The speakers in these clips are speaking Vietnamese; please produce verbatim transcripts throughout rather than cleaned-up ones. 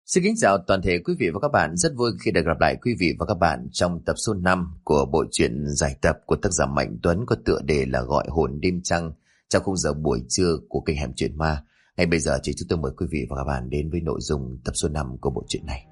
Xin kính chào toàn thể quý vị và các bạn, rất vui khi được gặp lại quý vị và các bạn trong tập số năm của bộ truyện giải tập của tác giả Mạnh Tuấn có tựa đề là Gọi hồn đêm trăng trong khung giờ buổi trưa của kênh Hẻm Chuyện Ma. Ngay bây giờ thì chúng tôi mời quý vị và các bạn đến với nội dung tập số năm của bộ truyện này.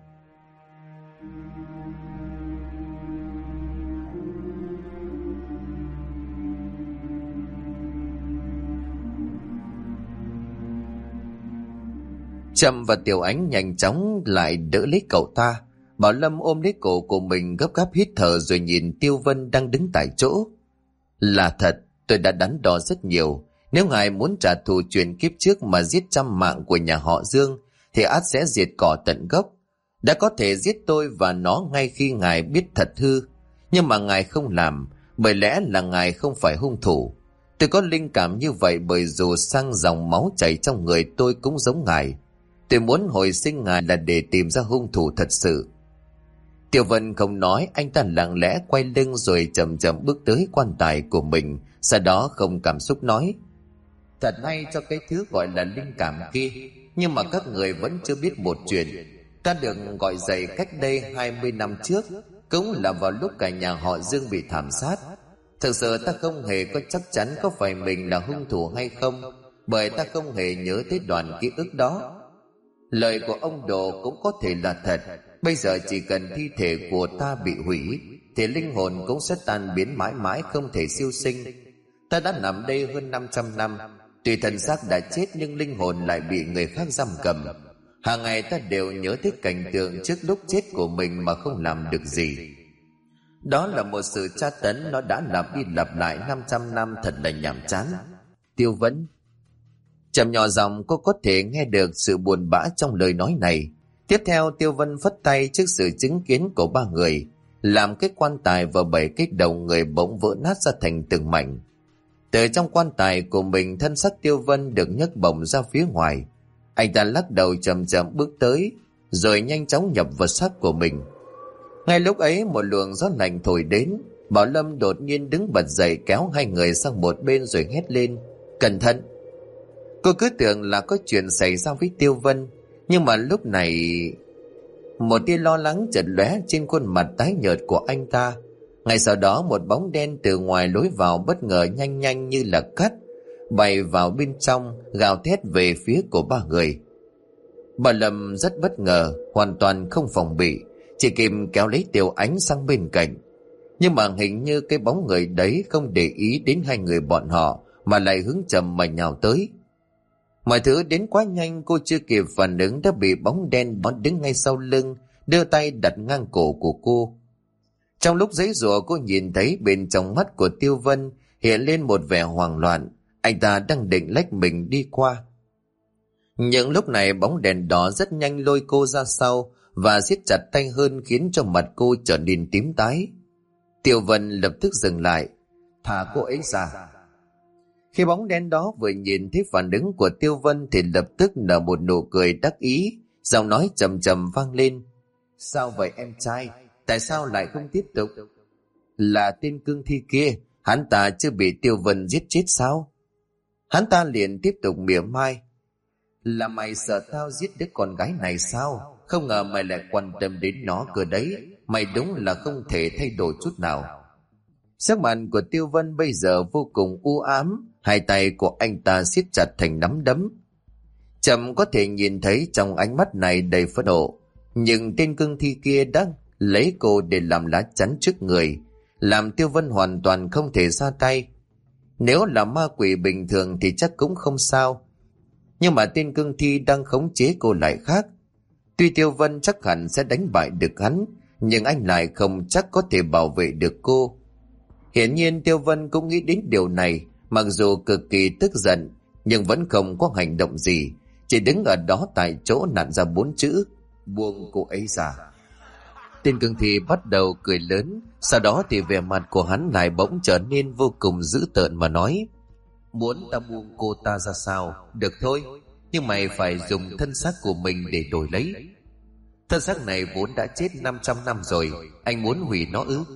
Trâm và Tiểu Ánh nhanh chóng lại đỡ lấy cậu ta. Bảo Lâm ôm lấy cổ của mình gấp gáp hít thở rồi nhìn Tiêu Vân đang đứng tại chỗ. Là thật, tôi đã đắn đo rất nhiều. Nếu ngài muốn trả thù chuyện kiếp trước mà giết trăm mạng của nhà họ Dương thì ắt sẽ diệt cỏ tận gốc. Đã có thể giết tôi và nó ngay khi ngài biết thật hư. Nhưng mà ngài không làm, bởi lẽ là ngài không phải hung thủ. Tôi có linh cảm như vậy bởi dù sang dòng máu chảy trong người tôi cũng giống ngài. Tôi muốn hồi sinh ngài là để tìm ra hung thủ thật sự. Tiểu Vân không nói, anh ta lặng lẽ quay lưng rồi chậm chậm bước tới quan tài của mình, sau đó không cảm xúc nói: Thật hay cho cái thứ gọi là linh cảm kia, nhưng mà các người vẫn chưa biết một chuyện. Ta được gọi dậy cách đây hai mươi năm trước, cũng là vào lúc cả nhà họ Dương bị thảm sát. Thực sự ta không hề có chắc chắn có phải mình là hung thủ hay không, bởi ta không hề nhớ tới đoạn ký ức đó. Lời của ông Đồ cũng có thể là thật. Bây giờ chỉ cần thi thể của ta bị hủy thì linh hồn cũng sẽ tan biến mãi mãi, không thể siêu sinh. Ta đã nằm đây hơn năm trăm năm, tuy thân xác đã chết nhưng linh hồn lại bị người khác giam cầm. Hàng ngày ta đều nhớ tới cảnh tượng trước lúc chết của mình mà không làm được gì. Đó là một sự tra tấn, nó đã lặp đi lặp lại năm trăm năm, thật là nhàm chán. Tiêu Vấn Trầm nhỏ giọng, cô có thể nghe được sự buồn bã trong lời nói này. Tiếp theo Tiêu Vân phất tay trước sự chứng kiến của ba người, làm cái quan tài và bảy cái đầu người bỗng vỡ nát ra thành từng mảnh. Từ trong quan tài của mình, thân xác Tiêu Vân được nhấc bổng ra phía ngoài. Anh ta lắc đầu chậm chậm bước tới, rồi nhanh chóng nhập vào xác của mình. Ngay lúc ấy một luồng gió lạnh thổi đến. Bảo Lâm đột nhiên đứng bật dậy, kéo hai người sang một bên rồi hét lên: Cẩn thận! Cô cứ tưởng là có chuyện xảy ra với Tiêu Vân, nhưng mà lúc này một tia lo lắng chợt lóe trên khuôn mặt tái nhợt của anh ta. Ngay sau đó một bóng đen từ ngoài lối vào bất ngờ nhanh nhanh như là cắt bay vào bên trong, gào thét về phía của ba người. Bà Lâm rất bất ngờ, hoàn toàn không phòng bị, chỉ kịp kéo lấy Tiểu Ánh sang bên cạnh. Nhưng mà hình như cái bóng người đấy không để ý đến hai người bọn họ mà lại hướng chậm mà nhào tới. Mọi thứ đến quá nhanh, cô chưa kịp phản ứng đã bị bóng đen đó đứng ngay sau lưng, đưa tay đặt ngang cổ của cô. Trong lúc giãy giụa, cô nhìn thấy bên trong mắt của Tiêu Vân hiện lên một vẻ hoảng loạn. Anh ta đang định lách mình đi qua. Nhưng lúc này bóng đèn đỏ rất nhanh lôi cô ra sau và siết chặt tay hơn, khiến cho mặt cô trở nên tím tái. Tiêu Vân lập tức dừng lại: Thả cô ấy ra. Khi bóng đen đó vừa nhìn thấy phản ứng của Tiêu Vân thì lập tức nở một nụ cười đắc ý, giọng nói trầm trầm vang lên: Sao vậy em trai, tại sao lại không tiếp tục? Là tên cương thi kia, hắn ta chưa bị Tiêu Vân giết chết sao? Hắn ta liền tiếp tục mỉa mai: Là mày sợ tao giết đứa con gái này sao? Không ngờ mày lại quan tâm đến nó cơ đấy. Mày đúng là không thể thay đổi chút nào. Sắc mặt của Tiêu Vân bây giờ vô cùng u ám, hai tay của anh ta siết chặt thành nắm đấm. Trầm có thể nhìn thấy trong ánh mắt này đầy phẫn nộ, nhưng tên cương thi kia đã lấy cô để làm lá chắn trước người, làm Tiêu Vân hoàn toàn không thể ra tay. Nếu là ma quỷ bình thường thì chắc cũng không sao, nhưng mà tên cương thi đang khống chế cô lại khác. Tuy Tiêu Vân chắc hẳn sẽ đánh bại được hắn, nhưng anh lại không chắc có thể bảo vệ được cô. Hiển nhiên Tiêu Vân cũng nghĩ đến điều này, mặc dù cực kỳ tức giận nhưng vẫn không có hành động gì, chỉ đứng ở đó tại chỗ nặn ra bốn chữ: Buông cô ấy ra. Tên cương thi bắt đầu cười lớn, sau đó thì vẻ mặt của hắn lại bỗng trở nên vô cùng dữ tợn mà nói: Muốn ta buông cô ta ra sao? Được thôi, nhưng mày phải dùng thân xác của mình để đổi lấy. Thân xác này vốn đã chết năm trăm năm rồi, anh muốn hủy nó ư?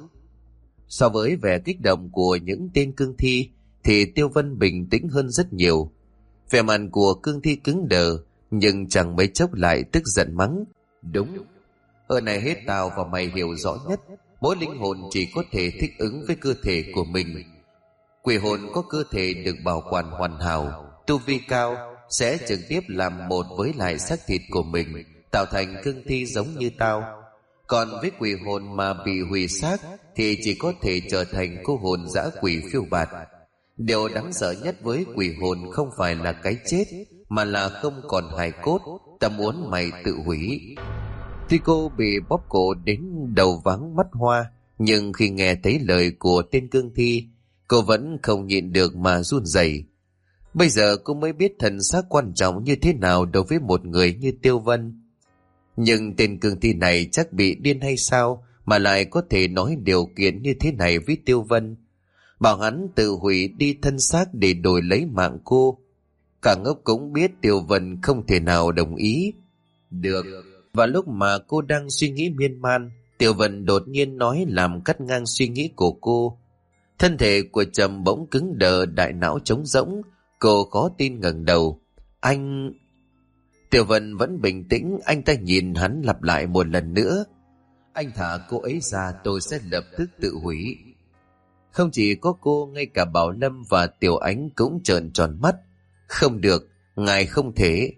So với vẻ kích động của những tên cương thi thì Tiêu Vân bình tĩnh hơn rất nhiều. Vẻ mặt của cương thi cứng đờ, nhưng chẳng mấy chốc lại tức giận mắng: Đúng, ở này hết tao và mày hiểu rõ nhất, mỗi linh hồn chỉ có thể thích ứng với cơ thể của mình. Quỷ hồn có cơ thể được bảo quản hoàn hảo, tu vi cao sẽ trực tiếp làm một với lại xác thịt của mình, tạo thành cương thi giống như tao. Còn với quỷ hồn mà bị hủy xác thì chỉ có thể trở thành cô hồn dã quỷ phiêu bạt. Điều đáng sợ nhất với quỷ hồn không phải là cái chết, mà là không còn hài cốt. Ta muốn mày tự hủy. Tuy cô bị bóp cổ đến đầu váng mắt hoa, nhưng khi nghe thấy lời của tên cương thi, cô vẫn không nhịn được mà run rẩy. Bây giờ cô mới biết thần xác quan trọng như thế nào đối với một người như Tiêu Vân. Nhưng tên cương thi này chắc bị điên hay sao mà lại có thể nói điều kiện như thế này với Tiêu Vân, bảo hắn tự hủy đi thân xác để đổi lấy mạng cô. Cả ngốc cũng biết Tiêu Vân không thể nào đồng ý. Được. Và lúc mà cô đang suy nghĩ miên man, Tiêu Vân đột nhiên nói làm cắt ngang suy nghĩ của cô. Thân thể của Trầm bỗng cứng đờ, đại não trống rỗng. Cô khó tin ngẩng đầu. Anh... Tiêu Vân vẫn bình tĩnh, anh ta nhìn hắn lặp lại một lần nữa. Anh thả cô ấy ra, tôi sẽ lập tức tự hủy. Không chỉ có cô, ngay cả Bảo Lâm và Tiểu Ánh cũng trợn tròn mắt. Không được, ngài không thể.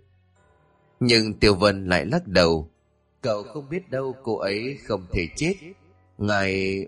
Nhưng Tiêu Vân lại lắc đầu. Cậu không biết đâu, cô ấy không thể chết. Ngài...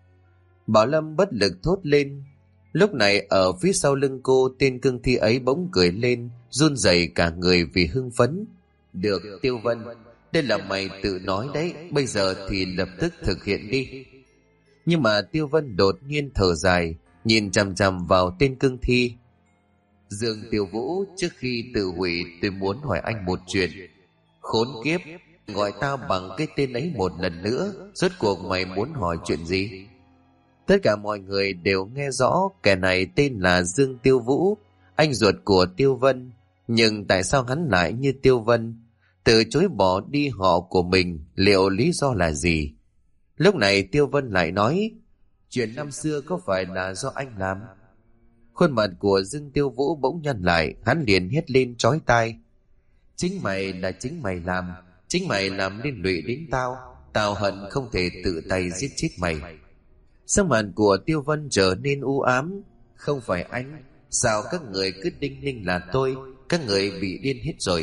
Bảo Lâm bất lực thốt lên. Lúc này ở phía sau lưng cô, tên cương thi ấy bỗng cười lên, run rẩy cả người vì hưng phấn. Được, Tiêu Vân, đây là mày tự nói đấy, bây giờ thì lập tức thực hiện đi. Nhưng mà Tiêu Vân đột nhiên thở dài, nhìn chằm chằm vào tên cương thi. Dương Tiêu Vũ, trước khi tự hủy tôi muốn hỏi anh một chuyện. Khốn kiếp, gọi tao bằng cái tên ấy một lần nữa, rốt cuộc mày muốn hỏi chuyện gì? Tất cả mọi người đều nghe rõ kẻ này tên là Dương Tiêu Vũ, anh ruột của Tiêu Vân. Nhưng tại sao hắn lại như Tiêu Vân, từ chối bỏ đi họ của mình, liệu lý do là gì? Lúc này Tiêu Vân lại nói, chuyện năm xưa có phải là do anh làm? Khuôn mặt của Dương Tiêu Vũ bỗng nhăn lại, hắn liền hét lên chói tai. Chính mày là chính mày làm, chính mày làm liên lụy đến tao, tao hận không thể tự tay giết chết mày. Sắc mặt của Tiêu Vân trở nên u ám. Không phải anh, sao các người cứ đinh ninh là tôi, các người bị điên hết rồi.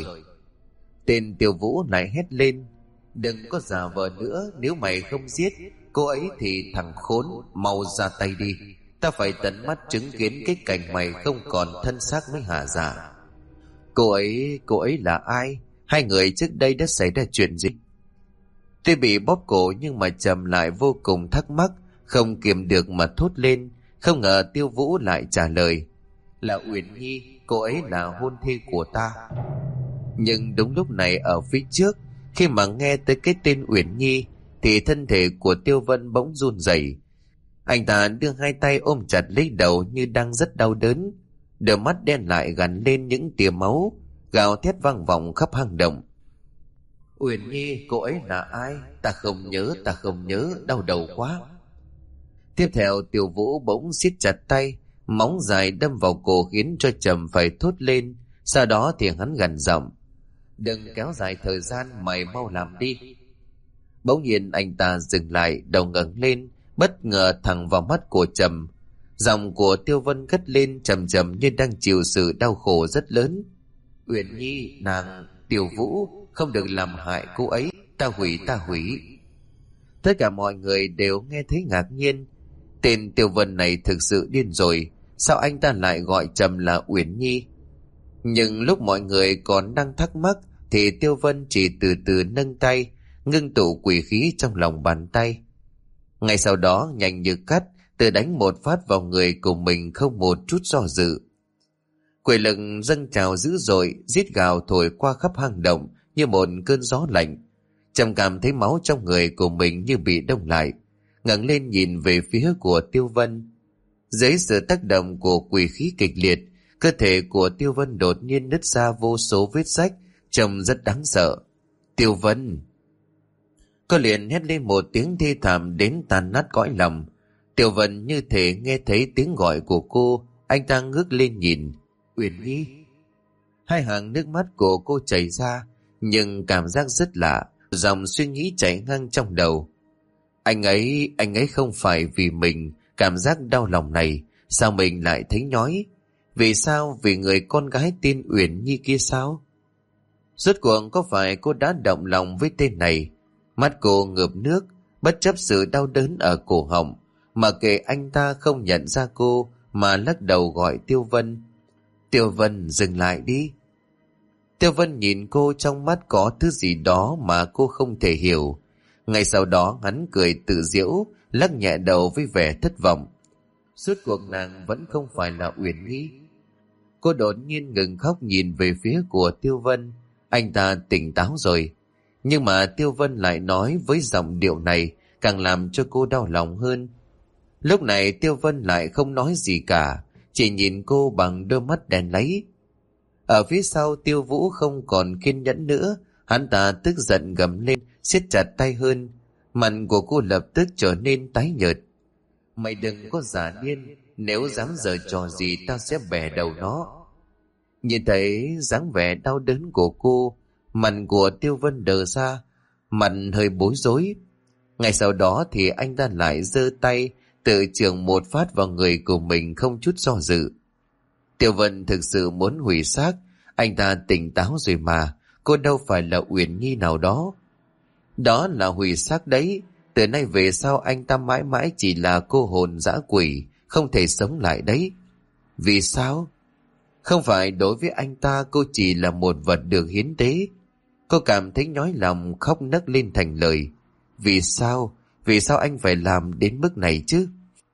Tên Tiêu Vũ lại hét lên, đừng có giả vờ nữa, nếu mày không giết cô ấy thì thằng khốn, mau ra tay đi. Ta phải tận mắt chứng kiến cái cảnh mày không còn thân xác mới hả dạ. Cô ấy, cô ấy là ai? Hai người trước đây đã xảy ra chuyện gì? Tuy bị bóp cổ nhưng mà Trầm lại vô cùng thắc mắc, không kiềm được mà thốt lên. Không ngờ Tiêu Vũ lại trả lời, là Uyển Nhi, cô ấy là hôn thê của ta. Nhưng đúng lúc này ở phía trước, khi mà nghe tới cái tên Uyển Nhi, thì thân thể của Tiêu Vân bỗng run rẩy. Anh ta đưa hai tay ôm chặt lấy đầu như đang rất đau đớn. Đôi mắt đen lại gắn lên những tia máu, gào thét vang vọng khắp hang động. Uyển Nhi, cô ấy là ai? Ta không nhớ, ta không nhớ, đau đầu quá. Tiếp theo Tiêu Vũ bỗng siết chặt tay, móng dài đâm vào cổ khiến cho Trầm phải thốt lên. Sau đó thì hắn gằn giọng, đừng kéo dài thời gian, mày mau làm đi. Bỗng nhiên anh ta dừng lại, đầu ngẩng lên, bất ngờ thẳng vào mắt của Trầm. Giọng của Tiêu Vân cất lên trầm trầm như đang chịu sự đau khổ rất lớn. Uyển Nhi, nàng, Tiêu Vũ, không được làm hại cô ấy, ta hủy, ta hủy. Tất cả mọi người đều nghe thấy ngạc nhiên. Tên Tiêu Vân này thực sự điên rồi, sao anh ta lại gọi Trầm là Uyển Nhi? Nhưng lúc mọi người còn đang thắc mắc thì Tiêu Vân chỉ từ từ nâng tay, ngưng tụ quỷ khí trong lòng bàn tay. Ngay sau đó nhanh như cắt, tự đánh một phát vào người của mình không một chút do dự. Quỷ lực dâng trào dữ dội, rít gào thổi qua khắp hang động như một cơn gió lạnh. Trầm cảm thấy máu trong người của mình như bị đông lại, ngẩng lên nhìn về phía của Tiêu Vân. Dưới sự tác động của quỷ khí kịch liệt, cơ thể của Tiêu Vân đột nhiên nứt ra vô số vết rách, trông rất đáng sợ. Tiêu Vân! Cô liền hét lên một tiếng thê thảm đến tàn nát cõi lòng. Tiêu Vân như thể nghe thấy tiếng gọi của cô, anh ta ngước lên nhìn. Uyển Nhi! Hai hàng nước mắt của cô chảy ra, nhưng cảm giác rất lạ. Dòng suy nghĩ chảy ngang trong đầu. Anh ấy, anh ấy không phải vì mình cảm giác đau lòng này, sao mình lại thấy nhói? Vì sao? Vì người con gái tên Uyển Nhi kia sao? Rốt cuộc có phải cô đã động lòng với tên này? Mắt cô ngợp nước, bất chấp sự đau đớn ở cổ họng, mà kệ anh ta không nhận ra cô mà lắc đầu gọi Tiêu Vân. Tiêu Vân, dừng lại đi. Tiêu Vân nhìn cô, trong mắt có thứ gì đó mà cô không thể hiểu. Ngay sau đó hắn cười tự giễu, lắc nhẹ đầu với vẻ thất vọng. Suốt cuộc nàng vẫn không phải là Uyển Nhi. Cô đột nhiên ngừng khóc, nhìn về phía của Tiêu Vân. Anh ta tỉnh táo rồi. Nhưng mà Tiêu Vân lại nói với giọng điệu này càng làm cho cô đau lòng hơn. Lúc này Tiêu Vân lại không nói gì cả, chỉ nhìn cô bằng đôi mắt đen láy. Ở phía sau Tiêu Vũ không còn kiên nhẫn nữa, hắn ta tức giận gầm lên, siết chặt tay hơn. Mặt của cô lập tức trở nên tái nhợt. Mày đừng có giả điên, nếu dám giở trò gì tao sẽ bẻ đầu nó. Nhìn thấy dáng vẻ đau đớn của cô, mặt của Tiêu Vân đờ ra, mặt hơi bối rối. Ngay sau đó thì anh ta lại giơ tay tự chưởng một phát vào người của mình không chút do dự. Tiêu Vân thực sự muốn hủy xác, anh ta tỉnh táo rồi mà, cô đâu phải là Uyển Nhi nào đó. Đó là hủy xác đấy, từ nay về sau anh ta mãi mãi chỉ là cô hồn dã quỷ, không thể sống lại đấy. Vì sao? Không phải đối với anh ta cô chỉ là một vật được hiến tế. Cô cảm thấy nhói lòng, khóc nấc lên thành lời. Vì sao? Vì sao anh phải làm đến mức này chứ?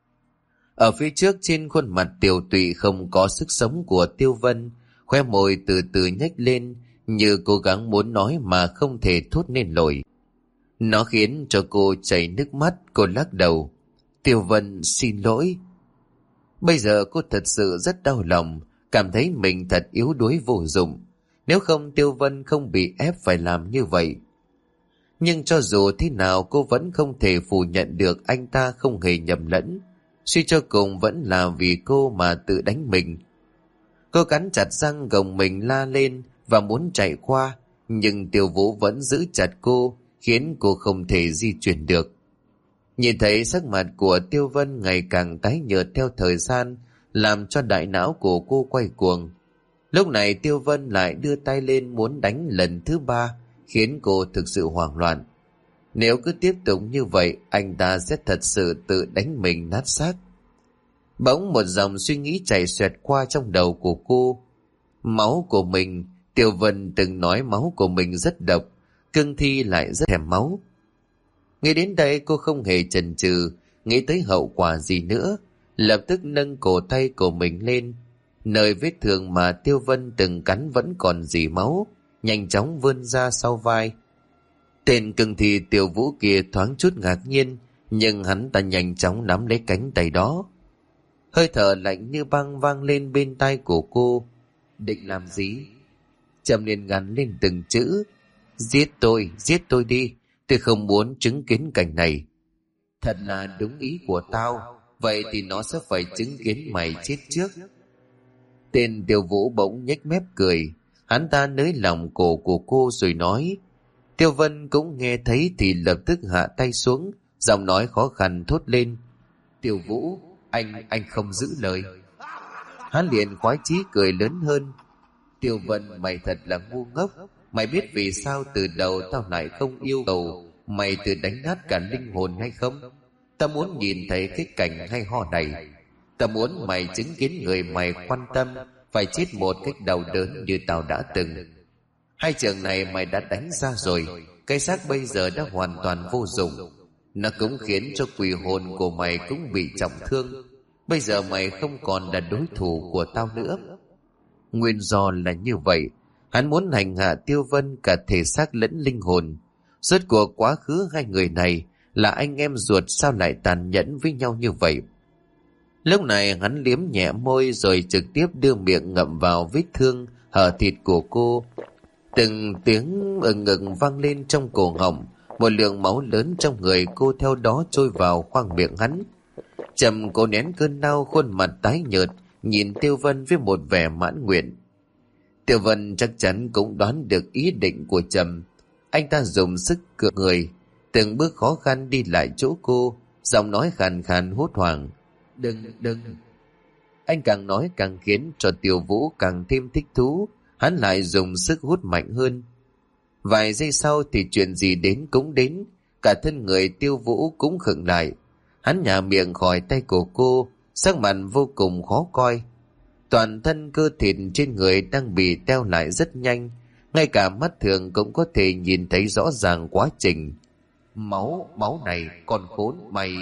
Ở phía trước trên khuôn mặt tiều tụy không có sức sống của Tiêu Vân, khóe môi từ từ nhếch lên như cố gắng muốn nói mà không thể thốt nên lời. Nó khiến cho cô chảy nước mắt, cô lắc đầu. Tiêu Vân, xin lỗi. Bây giờ cô thật sự rất đau lòng, cảm thấy mình thật yếu đuối vô dụng. Nếu không Tiêu Vân không bị ép phải làm như vậy. Nhưng cho dù thế nào cô vẫn không thể phủ nhận được anh ta không hề nhầm lẫn. Suy cho cùng vẫn là vì cô mà tự đánh mình. Cô cắn chặt răng gồng mình la lên và muốn chạy qua, nhưng Tiêu Vũ vẫn giữ chặt cô, khiến cô không thể di chuyển được. Nhìn thấy sắc mặt của Tiêu Vân ngày càng tái nhợt theo thời gian, làm cho đại não của cô quay cuồng. Lúc này Tiêu Vân lại đưa tay lên muốn đánh lần thứ ba, khiến cô thực sự hoảng loạn. Nếu cứ tiếp tục như vậy, anh ta sẽ thật sự tự đánh mình nát xác. Bỗng một dòng suy nghĩ chảy xoẹt qua trong đầu của cô. Máu của mình, Tiêu Vân từng nói máu của mình rất độc, cương thi lại rất thèm máu. Nghĩ đến đây cô không hề chần chừ, nghĩ tới hậu quả gì nữa, lập tức nâng cổ tay của mình lên. Nơi vết thương mà Tiêu Vân từng cắn vẫn còn rỉ máu, nhanh chóng vươn ra sau vai. Tên cương thi Tiêu Vũ kia thoáng chút ngạc nhiên, nhưng hắn ta nhanh chóng nắm lấy cánh tay đó. Hơi thở lạnh như băng vang lên bên tai của cô. Định làm gì? Trầm liền gằn lên từng chữ. Giết tôi, giết tôi đi, tôi không muốn chứng kiến cảnh này. Thật là đúng ý của tao, vậy thì nó sẽ phải chứng kiến mày chết trước. Tên Tiêu Vũ bỗng nhếch mép cười, hắn ta nới lòng cổ của cô rồi nói. Tiêu Vân cũng nghe thấy thì lập tức hạ tay xuống, giọng nói khó khăn thốt lên. Tiêu Vũ, anh, anh không giữ lời. Hắn liền khoái chí cười lớn hơn. Tiêu Vân, mày thật là ngu ngốc. Mày biết vì sao từ đầu tao lại không yêu cầu mày tự đánh nát cả linh hồn hay không? Tao muốn nhìn thấy cái cảnh hay ho này. Tao muốn mày chứng kiến người mày quan tâm phải chết một cách đau đớn như tao đã từng. Hai trường này mày đã đánh ra rồi, cái xác bây giờ đã hoàn toàn vô dụng. Nó cũng khiến cho quỷ hồn của mày cũng bị trọng thương. Bây giờ mày không còn là đối thủ của tao nữa. Nguyên do là như vậy, hắn muốn hành hạ Tiêu Vân cả thể xác lẫn linh hồn. Rốt cuộc quá khứ hai người này là anh em ruột, sao lại tàn nhẫn với nhau như vậy? Lúc này hắn liếm nhẹ môi rồi trực tiếp đưa miệng ngậm vào vết thương hở thịt của cô. Từng tiếng ừng ừng vang lên trong cổ họng, một lượng máu lớn trong người cô theo đó trôi vào khoang miệng hắn. Trầm cố nén cơn đau, khuôn mặt tái nhợt, nhìn Tiêu Vân với một vẻ mãn nguyện. Tiêu Vân chắc chắn cũng đoán được ý định của Trầm. Anh ta dùng sức cựa người, từng bước khó khăn đi lại chỗ cô, giọng nói khàn khàn hốt hoảng. Đừng, đừng. Anh càng nói càng khiến cho Tiêu Vũ càng thêm thích thú, hắn lại dùng sức hút mạnh hơn. Vài giây sau thì chuyện gì đến cũng đến, cả thân người Tiêu Vũ cũng khựng lại. Hắn nhả miệng khỏi tay của cô, sắc mặt vô cùng khó coi. Toàn thân cơ thịt trên người đang bị teo lại rất nhanh, ngay cả mắt thường cũng có thể nhìn thấy rõ ràng quá trình. Máu, máu này, con khốn, mày...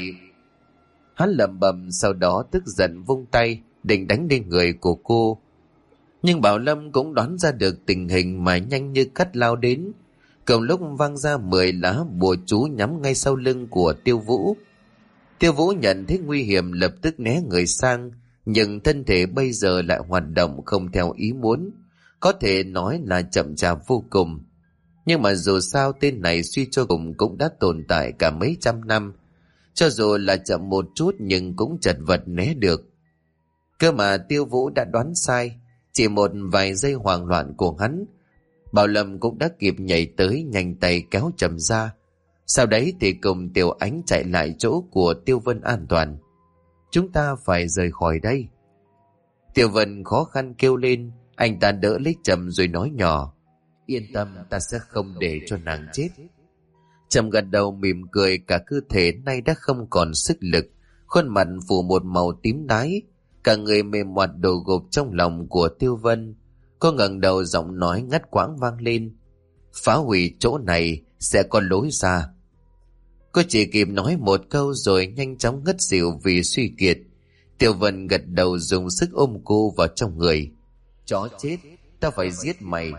Hắn lẩm bẩm, sau đó tức giận vung tay, định đánh lên người của cô. Nhưng Bảo Lâm cũng đoán ra được tình hình mà nhanh như cắt lao đến. Cùng lúc vang ra mười lá bùa chú nhắm ngay sau lưng của Tiêu Vũ. Tiêu Vũ nhận thấy nguy hiểm lập tức né người sang, nhưng thân thể bây giờ lại hoạt động không theo ý muốn, có thể nói là chậm chạp vô cùng. Nhưng mà dù sao tên này suy cho cùng cũng đã tồn tại cả mấy trăm năm, cho dù là chậm một chút nhưng cũng chật vật né được. Cơ mà Tiêu Vũ đã đoán sai, chỉ một vài giây hoảng loạn của hắn, Bảo Lâm cũng đã kịp nhảy tới nhanh tay kéo Trầm ra. Sau đấy thì cùng Tiểu Ánh chạy lại chỗ của Tiêu Vân an toàn. Chúng ta phải rời khỏi đây. Tiêu Vân khó khăn kêu lên, anh ta đỡ lấy Trầm rồi nói nhỏ. Yên tâm, ta sẽ không để cho nàng chết. Trầm gật đầu mỉm cười, cả cơ thể nay đã không còn sức lực, khuôn mặt phủ một màu tím đái, cả người mềm moạt đổ gục trong lòng của Tiêu Vân. Cô ngẩng đầu, giọng nói ngắt quãng vang lên. Phá hủy chỗ này sẽ có lối ra. Cô chỉ kịp nói một câu rồi nhanh chóng ngất xỉu vì suy kiệt. Tiêu Vân gật đầu dùng sức ôm cô vào trong người. Chó chết, ta phải giết mày.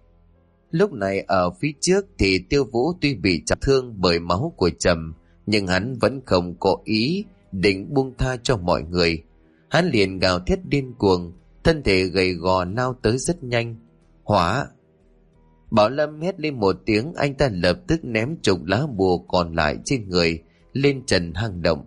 Lúc này ở phía trước thì Tiêu Vũ tuy bị trọng thương bởi máu của Trầm, nhưng hắn vẫn không có ý định buông tha cho mọi người. Hắn liền gào thét điên cuồng, thân thể gầy gò lao tới rất nhanh. Hỏa! Bảo Lâm hét lên một tiếng, anh ta lập tức ném chục lá bùa còn lại trên người lên trần hang động.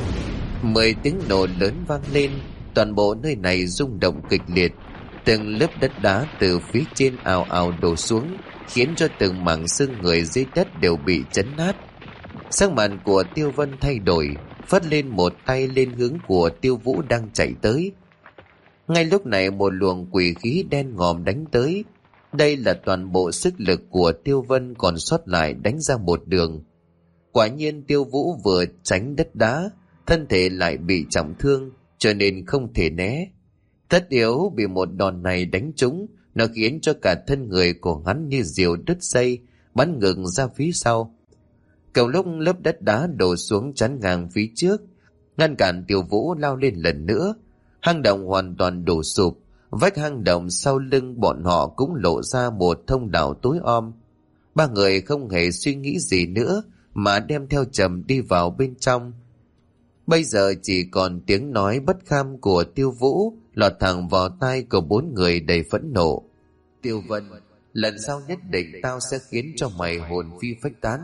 Mười tiếng nổ lớn vang lên, toàn bộ nơi này rung động kịch liệt. Từng lớp đất đá từ phía trên ào ào đổ xuống, khiến cho từng mảng xương người dưới đất đều bị chấn nát. Sắc mặt của Tiêu Vân thay đổi, phất lên một tay lên hướng của Tiêu Vũ đang chạy tới. Ngay lúc này một luồng quỷ khí đen ngòm đánh tới. Đây là toàn bộ sức lực của Tiêu Vân còn sót lại đánh ra một đường. Quả nhiên Tiêu Vũ vừa tránh đất đá, thân thể lại bị trọng thương, cho nên không thể né. Tất yếu bị một đòn này đánh trúng, nó khiến cho cả thân người của hắn như diều đứt dây, bắn ngược ra phía sau. Cầu lúc lớp đất đá đổ xuống chắn ngang phía trước, ngăn cản Tiêu Vũ lao lên lần nữa. Hang động hoàn toàn đổ sụp, vách hang động sau lưng bọn họ cũng lộ ra một thông đạo tối om. Ba người không hề suy nghĩ gì nữa mà đem theo Trầm đi vào bên trong. Bây giờ chỉ còn tiếng nói bất kham của Tiêu Vũ lọt thẳng vào tai của bốn người đầy phẫn nộ. Tiêu Vân, lần sau nhất định tao sẽ khiến cho mày hồn phi phách tán.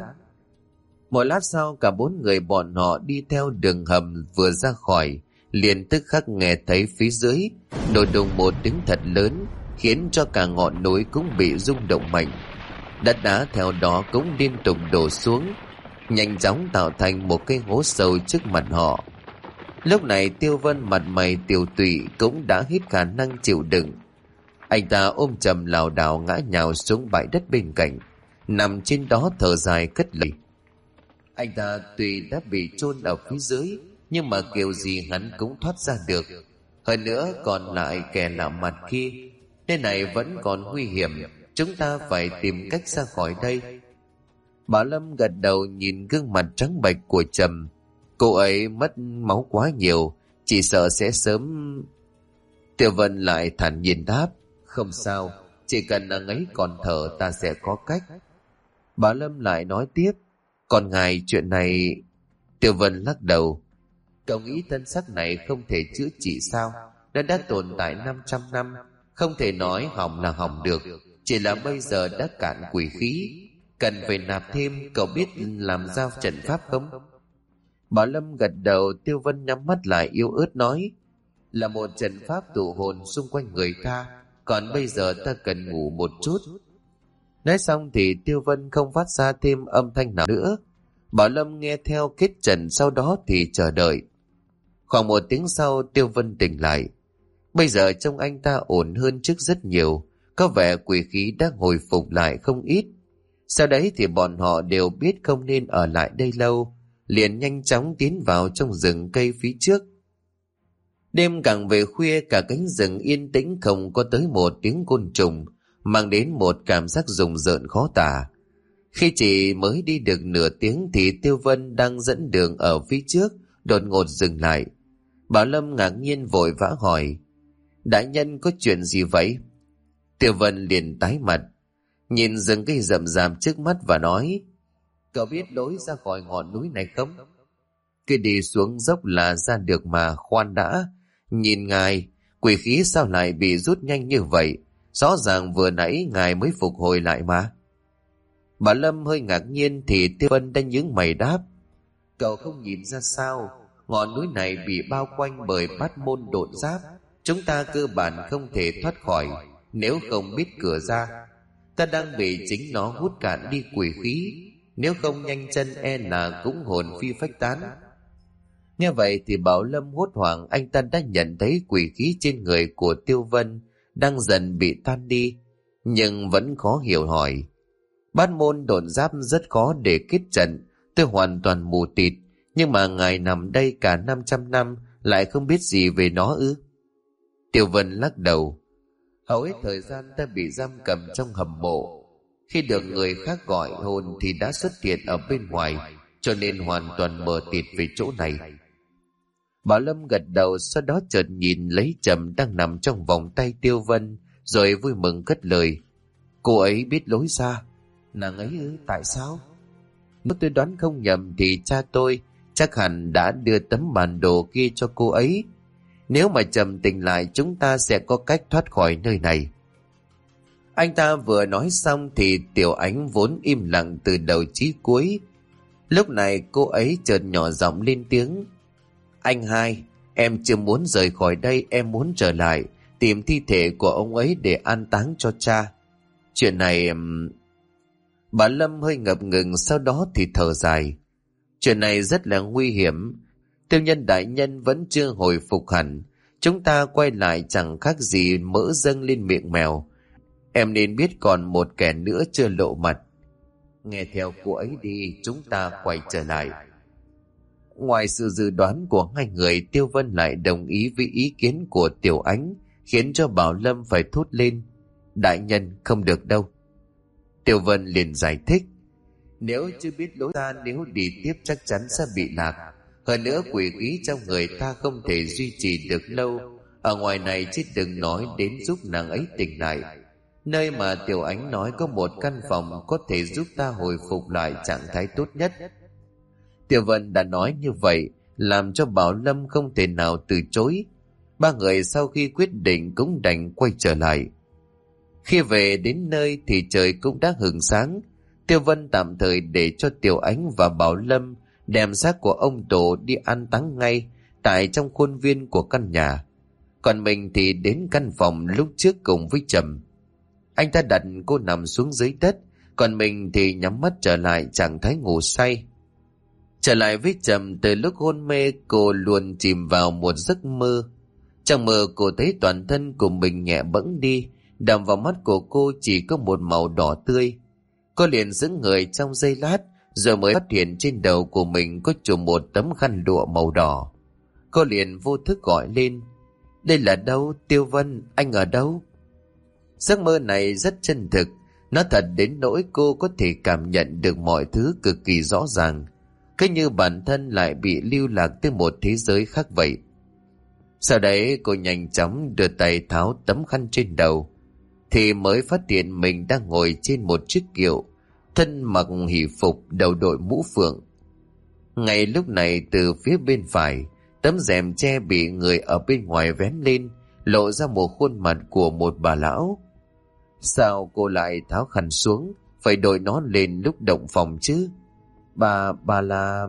Một lát sau cả bốn người bọn họ đi theo đường hầm vừa ra khỏi, liền tức khắc nghe thấy phía dưới nổ đùng một tiếng thật lớn, khiến cho cả ngọn núi cũng bị rung động mạnh. Đất đá theo đó cũng liên tục đổ xuống, nhanh chóng tạo thành một cái hố sâu trước mặt họ. Lúc này Tiêu Vân mặt mày tiều tụy cũng đã hết khả năng chịu đựng. Anh ta ôm Trầm lảo đảo ngã nhào xuống bãi đất bên cạnh, nằm trên đó thở dài cất lời. Anh ta tuy đã bị chôn ở phía dưới, nhưng mà kiểu gì hắn cũng thoát ra được. Hơn nữa còn lại kẻ lạ mặt kia, nơi này vẫn còn nguy hiểm, chúng ta phải tìm cách ra khỏi đây. Bảo Lâm gật đầu nhìn gương mặt trắng bệch của Trầm. Cô ấy mất máu quá nhiều, chỉ sợ sẽ sớm... Tiêu Vân lại thản nhiên đáp. Không sao, chỉ cần nàng ấy còn thở ta sẽ có cách. Bảo Lâm lại nói tiếp. Còn ngài, chuyện này... Tiêu Vân lắc đầu. Cậu nghĩ thân xác này không thể chữa trị sao? Nó đã tồn tại năm trăm năm, không thể nói hỏng là hỏng được, chỉ là bây giờ đã cạn quỷ khí, cần phải nạp thêm. Cậu biết làm ra trận pháp không? Bảo Lâm gật đầu. Tiêu Vân nhắm mắt lại yếu ớt nói. Là một trận pháp tụ hồn xung quanh người ta, còn bây giờ ta cần ngủ một chút. Nói xong thì Tiêu Vân không phát ra thêm âm thanh nào nữa. Bảo Lâm nghe theo kết trần, sau đó thì chờ đợi. Khoảng một tiếng sau Tiêu Vân tỉnh lại. Bây giờ trông anh ta ổn hơn trước rất nhiều, có vẻ quỷ khí đã hồi phục lại không ít. Sau đấy thì bọn họ đều biết không nên ở lại đây lâu, liền nhanh chóng tiến vào trong rừng cây phía trước. Đêm càng về khuya, cả cánh rừng yên tĩnh, không có tới một tiếng côn trùng, mang đến một cảm giác rùng rợn khó tả. Khi chỉ mới đi được nửa tiếng thì Tiêu Vân đang dẫn đường ở phía trước đột ngột dừng lại. Bảo Lâm ngạc nhiên vội vã hỏi: đại nhân có chuyện gì vậy? Tiêu Vân liền tái mặt, nhìn rừng cây rậm rạp trước mắt và nói: cậu biết lối ra khỏi ngọn núi này không? Cứ đi xuống dốc là ra được mà. Khoan đã, nhìn ngài, quỷ khí sao lại bị rút nhanh như vậy? Rõ ràng vừa nãy ngài mới phục hồi lại mà. Bà Lâm hơi ngạc nhiên thì Tiêu Vân đã nhướng mày đáp: cậu không nhìn ra sao? Ngọn núi này bị bao quanh bởi bát môn độn giáp, chúng ta cơ bản không thể thoát khỏi nếu không biết cửa ra. Ta đang bị chính nó hút cạn đi quỷ khí, nếu không nhanh chân e là cũng hồn phi phách tán. Nghe vậy thì Bảo Lâm hốt hoảng, anh ta đã nhận thấy quỷ khí trên người của Tiêu Vân đang dần bị tan đi, nhưng vẫn khó hiểu hỏi: bát môn độn giáp rất khó để kết trận, tôi hoàn toàn mù tịt, nhưng mà ngài nằm đây cả năm trăm năm lại không biết gì về nó ư? Tiêu Vân lắc đầu: hầu hết thời gian ta bị giam cầm trong hầm mộ, khi được người khác gọi hồn thì đã xuất hiện ở bên ngoài, cho nên hoàn toàn mờ tịt về chỗ này. Bảo Lâm gật đầu, sau đó chợt nhìn lấy Trầm đang nằm trong vòng tay Tiêu Vân, rồi vui mừng cất lời: cô ấy biết lối ra. Nàng ấy ư? Tại sao? Nếu tôi đoán không nhầm thì cha tôi chắc hẳn đã đưa tấm bản đồ kia cho cô ấy. Nếu mà Trầm tỉnh lại, chúng ta sẽ có cách thoát khỏi nơi này. Anh ta vừa nói xong thì Tiểu Ánh vốn im lặng từ đầu chí cuối, lúc này cô ấy chợt nhỏ giọng lên tiếng: anh hai, em chưa muốn rời khỏi đây, em muốn trở lại tìm thi thể của ông ấy để an táng cho cha. Chuyện này... Bà Lâm hơi ngập ngừng, sau đó thì thở dài: chuyện này rất là nguy hiểm. Tiêu nhân đại nhân vẫn chưa hồi phục hẳn, chúng ta quay lại chẳng khác gì mỡ dâng lên miệng mèo. Em nên biết còn một kẻ nữa chưa lộ mặt. Nghe theo cô ấy đi, chúng ta quay trở lại. Ngoài sự dự đoán của hai người, Tiêu Vân lại đồng ý với ý kiến của Tiểu Ánh, khiến cho Bảo Lâm phải thốt lên: đại nhân, không được đâu. Tiêu Vân liền giải thích: nếu chưa biết lối ra, nếu đi tiếp chắc chắn sẽ bị lạc. Hơn nữa quỷ khí trong người ta không thể duy trì được lâu ở ngoài này, chứ đừng nói đến giúp nàng ấy tỉnh lại. Nơi mà Tiểu Ánh nói có một căn phòng có thể giúp ta hồi phục lại trạng thái tốt nhất. Tiêu Vân đã nói như vậy, làm cho Bảo Lâm không thể nào từ chối. Ba người sau khi quyết định cũng đành quay trở lại. Khi về đến nơi thì trời cũng đã hửng sáng. Tiêu Vân tạm thời để cho Tiểu Ánh và Bảo Lâm đem xác của ông Tổ đi an táng ngay tại trong khuôn viên của căn nhà, còn mình thì đến căn phòng lúc trước cùng với Trầm. Anh ta đặt cô nằm xuống dưới đất, còn mình thì nhắm mắt trở lại trạng thái ngủ say. Trở lại với Trầm, từ lúc hôn mê cô luôn chìm vào một giấc mơ. Trong mơ cô thấy toàn thân của mình nhẹ bẫng đi, đầm vào mắt của cô chỉ có một màu đỏ tươi. Cô liền giữ người trong giây lát, rồi mới phát hiện trên đầu của mình có trùm một tấm khăn lụa màu đỏ. Cô liền vô thức gọi lên: đây là đâu? Tiêu Vân, anh ở đâu? Giấc mơ này rất chân thực, nó thật đến nỗi cô có thể cảm nhận được mọi thứ cực kỳ rõ ràng, cứ như bản thân lại bị lưu lạc tới một thế giới khác vậy. Sau đấy cô nhanh chóng đưa tay tháo tấm khăn trên đầu, thì mới phát hiện mình đang ngồi trên một chiếc kiệu, thân mặc hỷ phục, đầu đội mũ phượng. Ngay lúc này từ phía bên phải, tấm rèm che bị người ở bên ngoài vén lên, lộ ra một khuôn mặt của một bà lão. Sao cô lại tháo khăn xuống, phải đội nó lên lúc động phòng chứ? Bà, bà là...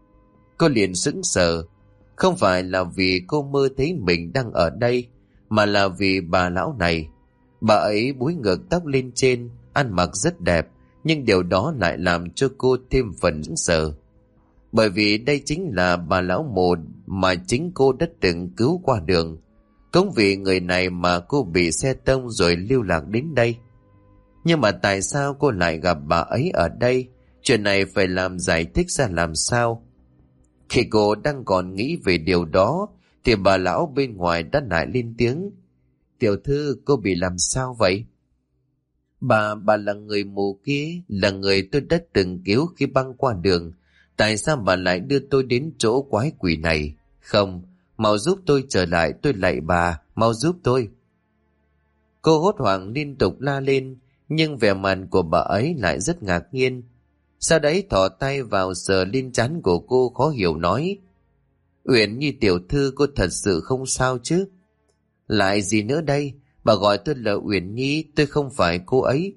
Cô liền sững sờ. Không phải là vì cô mơ thấy mình đang ở đây, mà là vì bà lão này. Bà ấy búi ngược tóc lên trên, ăn mặc rất đẹp, nhưng điều đó lại làm cho cô thêm phần sững sờ. Bởi vì đây chính là bà lão mù mà chính cô đã từng cứu qua đường. Cũng vì người này mà cô bị xe tông rồi lưu lạc đến đây. Nhưng mà tại sao cô lại gặp bà ấy ở đây? Chuyện này phải làm giải thích ra làm sao? Khi cô đang còn nghĩ về điều đó thì bà lão bên ngoài đã lại lên tiếng. Tiểu thư, cô bị làm sao vậy? Bà, bà là người mù kia, là người tôi đã từng cứu khi băng qua đường. Tại sao bà lại đưa tôi đến chỗ quái quỷ này? Không, mau giúp tôi trở lại, tôi lạy bà, mau giúp tôi. Cô hốt hoảng liên tục la lên, nhưng vẻ mặt của bà ấy lại rất ngạc nhiên. Sau đấy thò tay vào sờ lên trán của cô, khó hiểu nói. Uyển Nhi tiểu thư, cô thật sự không sao chứ? Lại gì nữa đây? Bà gọi tôi là Uyển Nhi, tôi không phải cô ấy.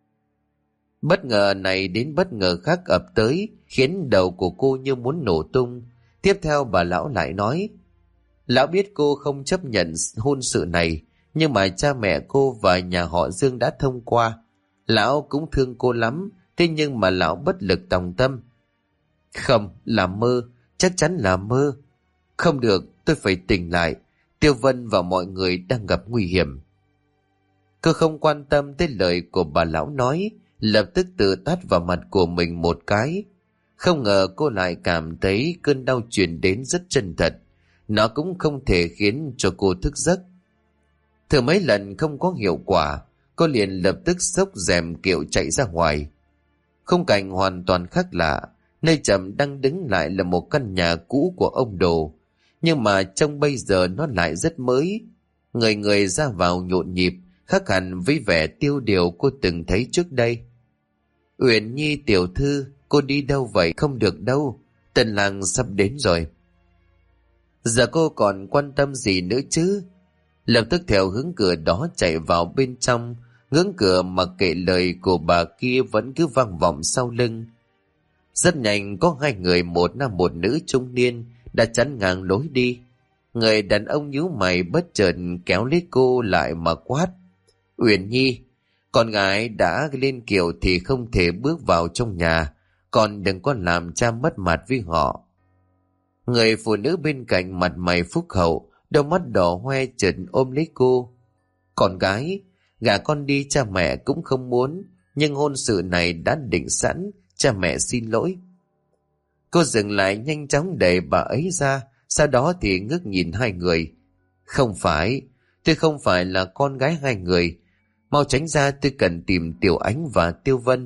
Bất ngờ này đến bất ngờ khác ập tới, khiến đầu của cô như muốn nổ tung. Tiếp theo bà lão lại nói. Lão biết cô không chấp nhận hôn sự này, nhưng mà cha mẹ cô và nhà họ Dương đã thông qua. Lão cũng thương cô lắm, thế nhưng mà lão bất lực tòng tâm. Không, là mơ, chắc chắn là mơ. Không được, tôi phải tỉnh lại. Tiêu Vân và mọi người đang gặp nguy hiểm. Cô không quan tâm tới lời của bà lão nói, lập tức tự tát vào mặt của mình một cái. Không ngờ cô lại cảm thấy cơn đau truyền đến rất chân thật. Nó cũng không thể khiến cho cô thức giấc. Thử mấy lần không có hiệu quả, cô liền lập tức xốc rèm kiệu chạy ra ngoài. Khung cảnh hoàn toàn khác lạ. Nơi Trầm đang đứng lại là một căn nhà cũ của ông Đồ, nhưng mà trông bây giờ nó lại rất mới. Người người ra vào nhộn nhịp, khác hẳn với vẻ tiêu điều cô từng thấy trước đây. Uyển Nhi tiểu thư, cô đi đâu vậy? Không được đâu, tân lang sắp đến rồi. Giờ cô còn quan tâm gì nữa chứ? Lập tức theo hướng cửa đó chạy vào bên trong, ngưỡng cửa mặc kệ lời của bà kia vẫn cứ vang vọng sau lưng. Rất nhanh có hai người, một nam một nữ trung niên đã chắn ngang lối đi. Người đàn ông nhíu mày bất chợt kéo lấy cô lại mà quát. Uyển Nhi, con gái đã lên kiệu thì không thể bước vào trong nhà, còn đừng có làm cha mất mặt với họ. Người phụ nữ bên cạnh mặt mày phúc hậu, đôi mắt đỏ hoe chợt ôm lấy cô. Con gái, gả con đi cha mẹ cũng không muốn, nhưng hôn sự này đã định sẵn, cha mẹ xin lỗi. Cô dừng lại nhanh chóng đẩy bà ấy ra, sau đó thì ngước nhìn hai người. Không phải, tôi không phải là con gái hai người. Mau tránh ra, tôi cần tìm Tiểu Ánh và Tiêu Vân.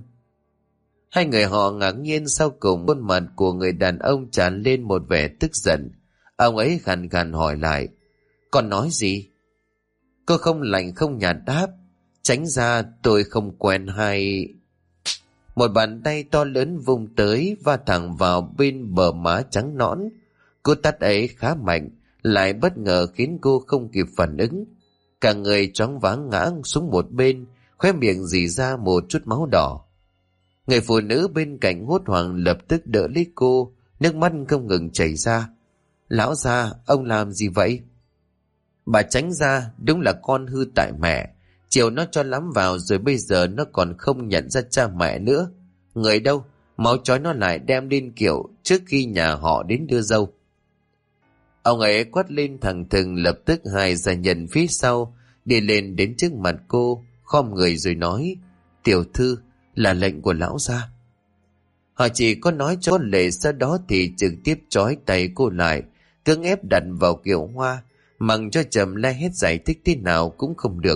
Hai người họ ngạc nhiên, sau cùng khuôn mặt của người đàn ông tràn lên một vẻ tức giận. Ông ấy khàn khàn hỏi lại. Con nói gì? Cô không lạnh không nhạt đáp. Tránh ra, tôi không quen hai... Một bàn tay to lớn vung tới va thẳng vào bên bờ má trắng nõn. Cú tát ấy khá mạnh, lại bất ngờ khiến cô không kịp phản ứng. Cả người choáng váng ngã xuống một bên, khóe miệng rỉ ra một chút máu đỏ. Người phụ nữ bên cạnh hốt hoảng lập tức đỡ lấy cô, nước mắt không ngừng chảy ra. Lão gia, ông làm gì vậy? Bà tránh ra, đúng là con hư tại mẹ. Chiều nó cho lắm vào rồi bây giờ nó còn không nhận ra cha mẹ nữa. Người đâu? Máu trói nó lại đem lên kiệu trước khi nhà họ đến đưa dâu. Ông ấy quát lên thẳng thừng, lập tức hai gia nhân phía sau đi lên đến trước mặt cô, khom người rồi nói. Tiểu thư, là lệnh của lão gia. Họ chỉ có nói cho lệ, sau đó thì trực tiếp trói tay cô lại, cưỡng ép đặt vào kiệu hoa, mặc cho Trầm la hét giải thích thế nào cũng không được.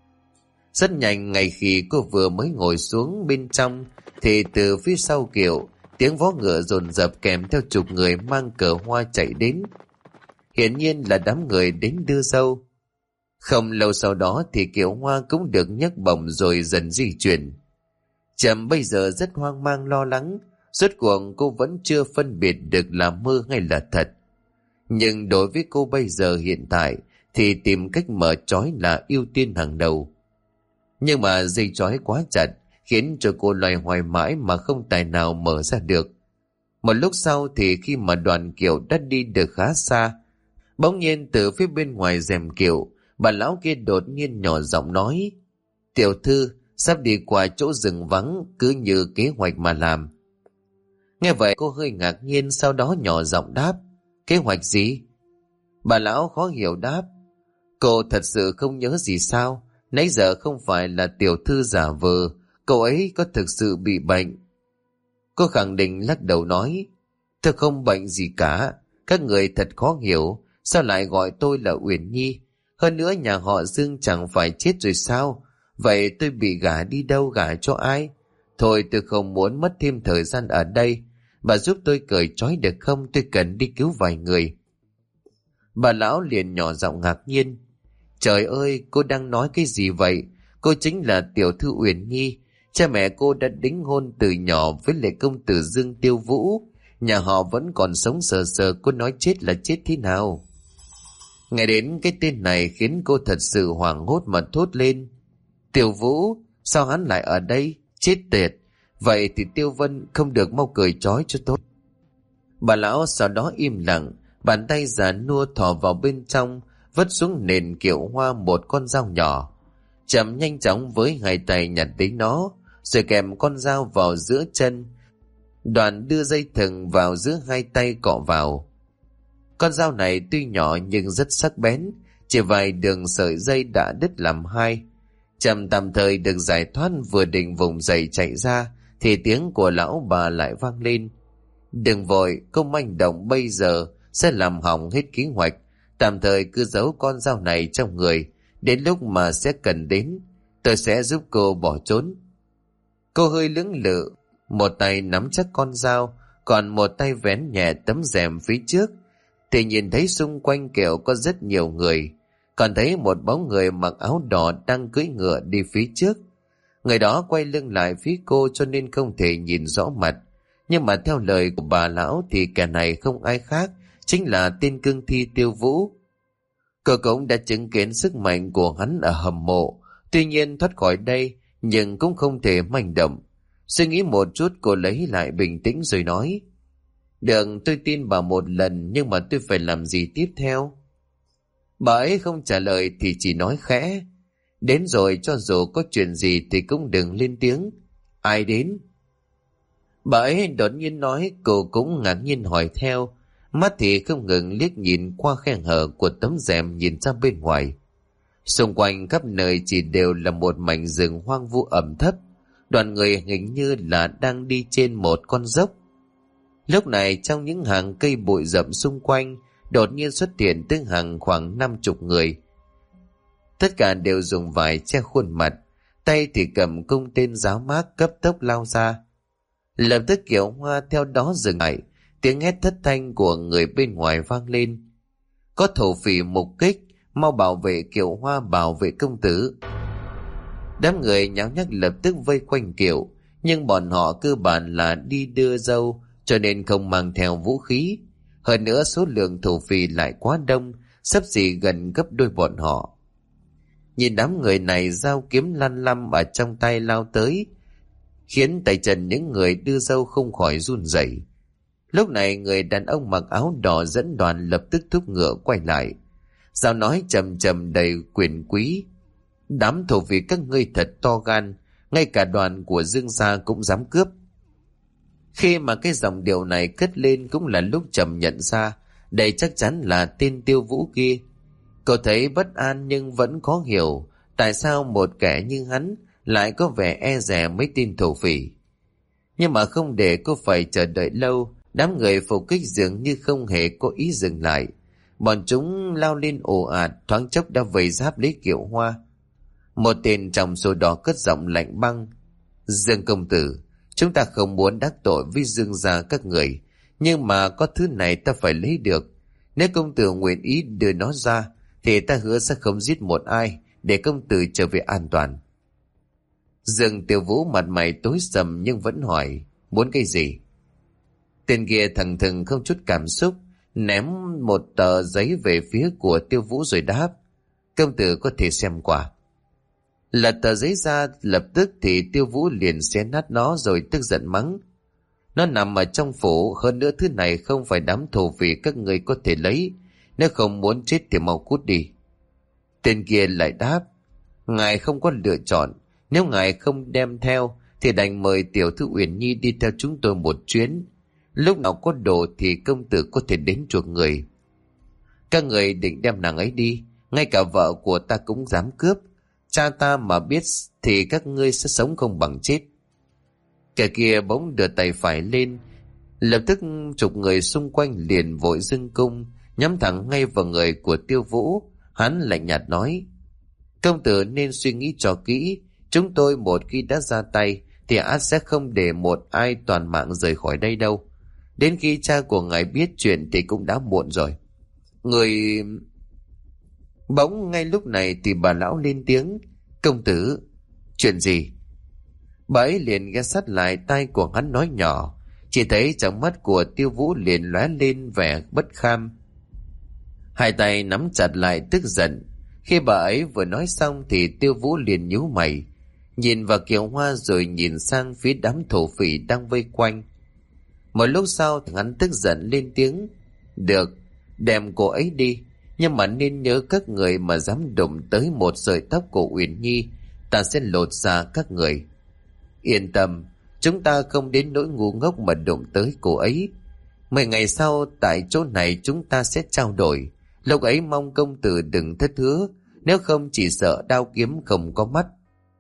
Rất nhanh, ngay khi cô vừa mới ngồi xuống bên trong thì từ phía sau kiệu tiếng vó ngựa dồn dập kèm theo chục người mang cờ hoa chạy đến. Hiển nhiên là đám người đến đưa dâu. Không lâu sau đó thì kiệu hoa cũng được nhấc bổng rồi dần di chuyển. Trầm bây giờ rất hoang mang lo lắng, rốt cuộc cô vẫn chưa phân biệt được là mơ hay là thật. Nhưng đối với cô bây giờ hiện tại thì tìm cách mở trói là ưu tiên hàng đầu. Nhưng mà dây trói quá chặt khiến cho cô loay hoay mãi mà không tài nào mở ra được. Một lúc sau thì khi mà đoàn kiệu đã đi được khá xa, bỗng nhiên từ phía bên ngoài rèm kiệu, bà lão kia đột nhiên nhỏ giọng nói. Tiểu thư, sắp đi qua chỗ rừng vắng cứ như kế hoạch mà làm. Nghe vậy cô hơi ngạc nhiên, sau đó nhỏ giọng đáp: Kế hoạch gì? Bà lão khó hiểu đáp: Cô thật sự không nhớ gì sao? Nãy giờ không phải là tiểu thư giả vờ, cậu ấy có thực sự bị bệnh. Cô khẳng định lắc đầu nói: Tôi không bệnh gì cả. Các người thật khó hiểu, sao lại gọi tôi là Uyển Nhi? Hơn nữa nhà họ Dương chẳng phải chết rồi sao? Vậy tôi bị gả đi đâu, gả cho ai? Thôi tôi không muốn mất thêm thời gian ở đây. Bà giúp tôi cởi trói được không? Tôi cần đi cứu vài người. Bà lão liền nhỏ giọng ngạc nhiên: Trời ơi, cô đang nói cái gì vậy? Cô chính là tiểu thư Uyển Nhi. Cha mẹ cô đã đính hôn từ nhỏ với lệ công tử Dương Tiêu Vũ. Nhà họ vẫn còn sống sờ sờ, cô nói chết là chết thế nào? Nghe đến cái tên này khiến cô thật sự hoảng hốt mà thốt lên: Tiêu Vũ? Sao hắn lại ở đây? Chết tiệt! Vậy thì Tiêu Vân không được mau cởi trói cho tôi. Bà lão sau đó im lặng, bàn tay già nua thò vào bên trong, vứt xuống nền kiệu hoa một con dao nhỏ. Chậm nhanh chóng với hai tay nhặt lấy nó, rồi kèm con dao vào giữa chân. Đoàn đưa dây thừng vào giữa hai tay cọ vào. Con dao này tuy nhỏ nhưng rất sắc bén, chỉ vài đường sợi dây đã đứt làm hai. Chậm tạm thời được giải thoát, vừa định vùng dậy chạy ra thì tiếng của lão bà lại vang lên: Đừng vội, không manh động bây giờ sẽ làm hỏng hết kế hoạch. Tạm thời cứ giấu con dao này trong người, đến lúc mà sẽ cần đến, tôi sẽ giúp cô bỏ trốn. Cô hơi lưỡng lự, một tay nắm chắc con dao, còn một tay vén nhẹ tấm rèm phía trước, thì nhìn thấy xung quanh kiểu có rất nhiều người. Còn thấy một bóng người mặc áo đỏ đang cưỡi ngựa đi phía trước. Người đó quay lưng lại phía cô cho nên không thể nhìn rõ mặt. Nhưng mà theo lời của bà lão thì kẻ này không ai khác, chính là tên cương thi Tiêu Vũ. Cô cũng đã chứng kiến sức mạnh của hắn ở hầm mộ. Tuy nhiên thoát khỏi đây, nhưng cũng không thể manh động. Suy nghĩ một chút, cô lấy lại bình tĩnh rồi nói: Được, tôi tin bà một lần, nhưng mà tôi phải làm gì tiếp theo? Bà ấy không trả lời thì chỉ nói khẽ: Đến rồi, cho dù có chuyện gì thì cũng đừng lên tiếng. Ai đến? Bà ấy đột nhiên nói. Cô cũng ngạc nhiên hỏi theo, mắt thì không ngừng liếc nhìn qua khe hở của tấm rèm nhìn ra bên ngoài. Xung quanh khắp nơi chỉ đều là một mảnh rừng hoang vu ẩm thấp. Đoàn người hình như là đang đi trên một con dốc. Lúc này trong những hàng cây bụi rậm xung quanh đột nhiên xuất hiện từng hàng khoảng năm chục người. Tất cả đều dùng vải che khuôn mặt, tay thì cầm cung tên giáo mác cấp tốc lao ra. Lập tức kiệu hoa theo đó dừng lại, tiếng hét thất thanh của người bên ngoài vang lên: Có thổ phỉ mục kích, mau bảo vệ kiệu hoa, bảo vệ công tử. Đám người nháo nhác lập tức vây quanh kiệu, nhưng bọn họ cơ bản là đi đưa dâu cho nên không mang theo vũ khí. Hơn nữa số lượng thổ phỉ lại quá đông, xấp xỉ gần gấp đôi bọn họ. Nhìn đám người này dao kiếm lăn lăm ở trong tay lao tới, khiến tay chân những người đưa dâu không khỏi run rẩy. Lúc này người đàn ông mặc áo đỏ dẫn đoàn lập tức thúc ngựa quay lại, dao nói trầm trầm đầy quyền quý: Đám thổ phỉ các ngươi thật to gan, ngay cả đoàn của Dương gia cũng dám cướp. Khi mà cái dòng điệu này cất lên cũng là lúc Trầm nhận ra đây chắc chắn là tên Tiêu Vũ kia. Cậu thấy bất an nhưng vẫn khó hiểu tại sao một kẻ như hắn lại có vẻ e dè mấy tên thổ phỉ. Nhưng mà không để cô phải chờ đợi lâu, đám người phục kích dường như không hề có ý dừng lại. Bọn chúng lao lên ồ ạt, thoáng chốc đã vây giáp lấy kiệu hoa. Một tên trong số đó cất giọng lạnh băng: Dương công tử, chúng ta không muốn đắc tội với Dương gia các người, nhưng mà có thứ này ta phải lấy được. Nếu công tử nguyện ý đưa nó ra thì ta hứa sẽ không giết một ai, để công tử trở về an toàn. Dương Tiêu Vũ mặt mày tối sầm nhưng vẫn hỏi: Muốn cái gì? Tên kia thằng thừng không chút cảm xúc, ném một tờ giấy về phía của Tiêu Vũ rồi đáp: Công tử có thể xem qua. Lật tờ giấy ra, lập tức thì Tiêu Vũ liền xé nát nó rồi tức giận mắng: Nó nằm ở trong phủ, hơn nữa thứ này không phải đám thổ phỉ các người có thể lấy, nếu không muốn chết thì mau cút đi. Tên kia lại đáp: Ngài không có lựa chọn, Nếu ngài không đem theo thì đành mời tiểu thư Uyển Nhi đi theo chúng tôi một chuyến. Lúc nào có đồ thì công tử có thể đến chuộc người. Các người định đem nàng ấy đi, ngay cả vợ của ta cũng dám cướp. Cha ta mà biết thì các ngươi sẽ sống không bằng chết. Kẻ kia bỗng đưa tay phải lên, lập tức chục người xung quanh liền vội dâng cung, nhắm thẳng ngay vào người của Tiêu Vũ. Hắn lạnh nhạt nói: công tử nên suy nghĩ cho kỹ. Chúng tôi một khi đã ra tay thì ắt sẽ không để một ai toàn mạng rời khỏi đây đâu. Đến khi cha của ngài biết chuyện thì cũng đã muộn rồi. Người... Bỗng ngay lúc này thì bà lão lên tiếng: công tử, chuyện gì? Bà ấy liền ghé sát lại tai của hắn nói nhỏ. Chỉ thấy trong mắt của Tiêu Vũ liền lóe lên vẻ bất kham. Hai tay nắm chặt lại tức giận. Khi bà ấy vừa nói xong thì Tiêu Vũ liền nhíu mày, nhìn vào Kiều Hoa rồi nhìn sang phía đám thổ phỉ đang vây quanh. Một lúc sau hắn tức giận lên tiếng: được, đem cô ấy đi. Nhưng mà nên nhớ các người mà dám đụng tới một sợi tóc của Uyển Nhi, ta sẽ lột ra các người. Yên tâm, chúng ta không đến nỗi ngu ngốc mà đụng tới cô ấy. Mười ngày sau tại chỗ này chúng ta sẽ trao đổi. Lúc ấy mong công tử đừng thất hứa, nếu không chỉ sợ đao kiếm không có mắt.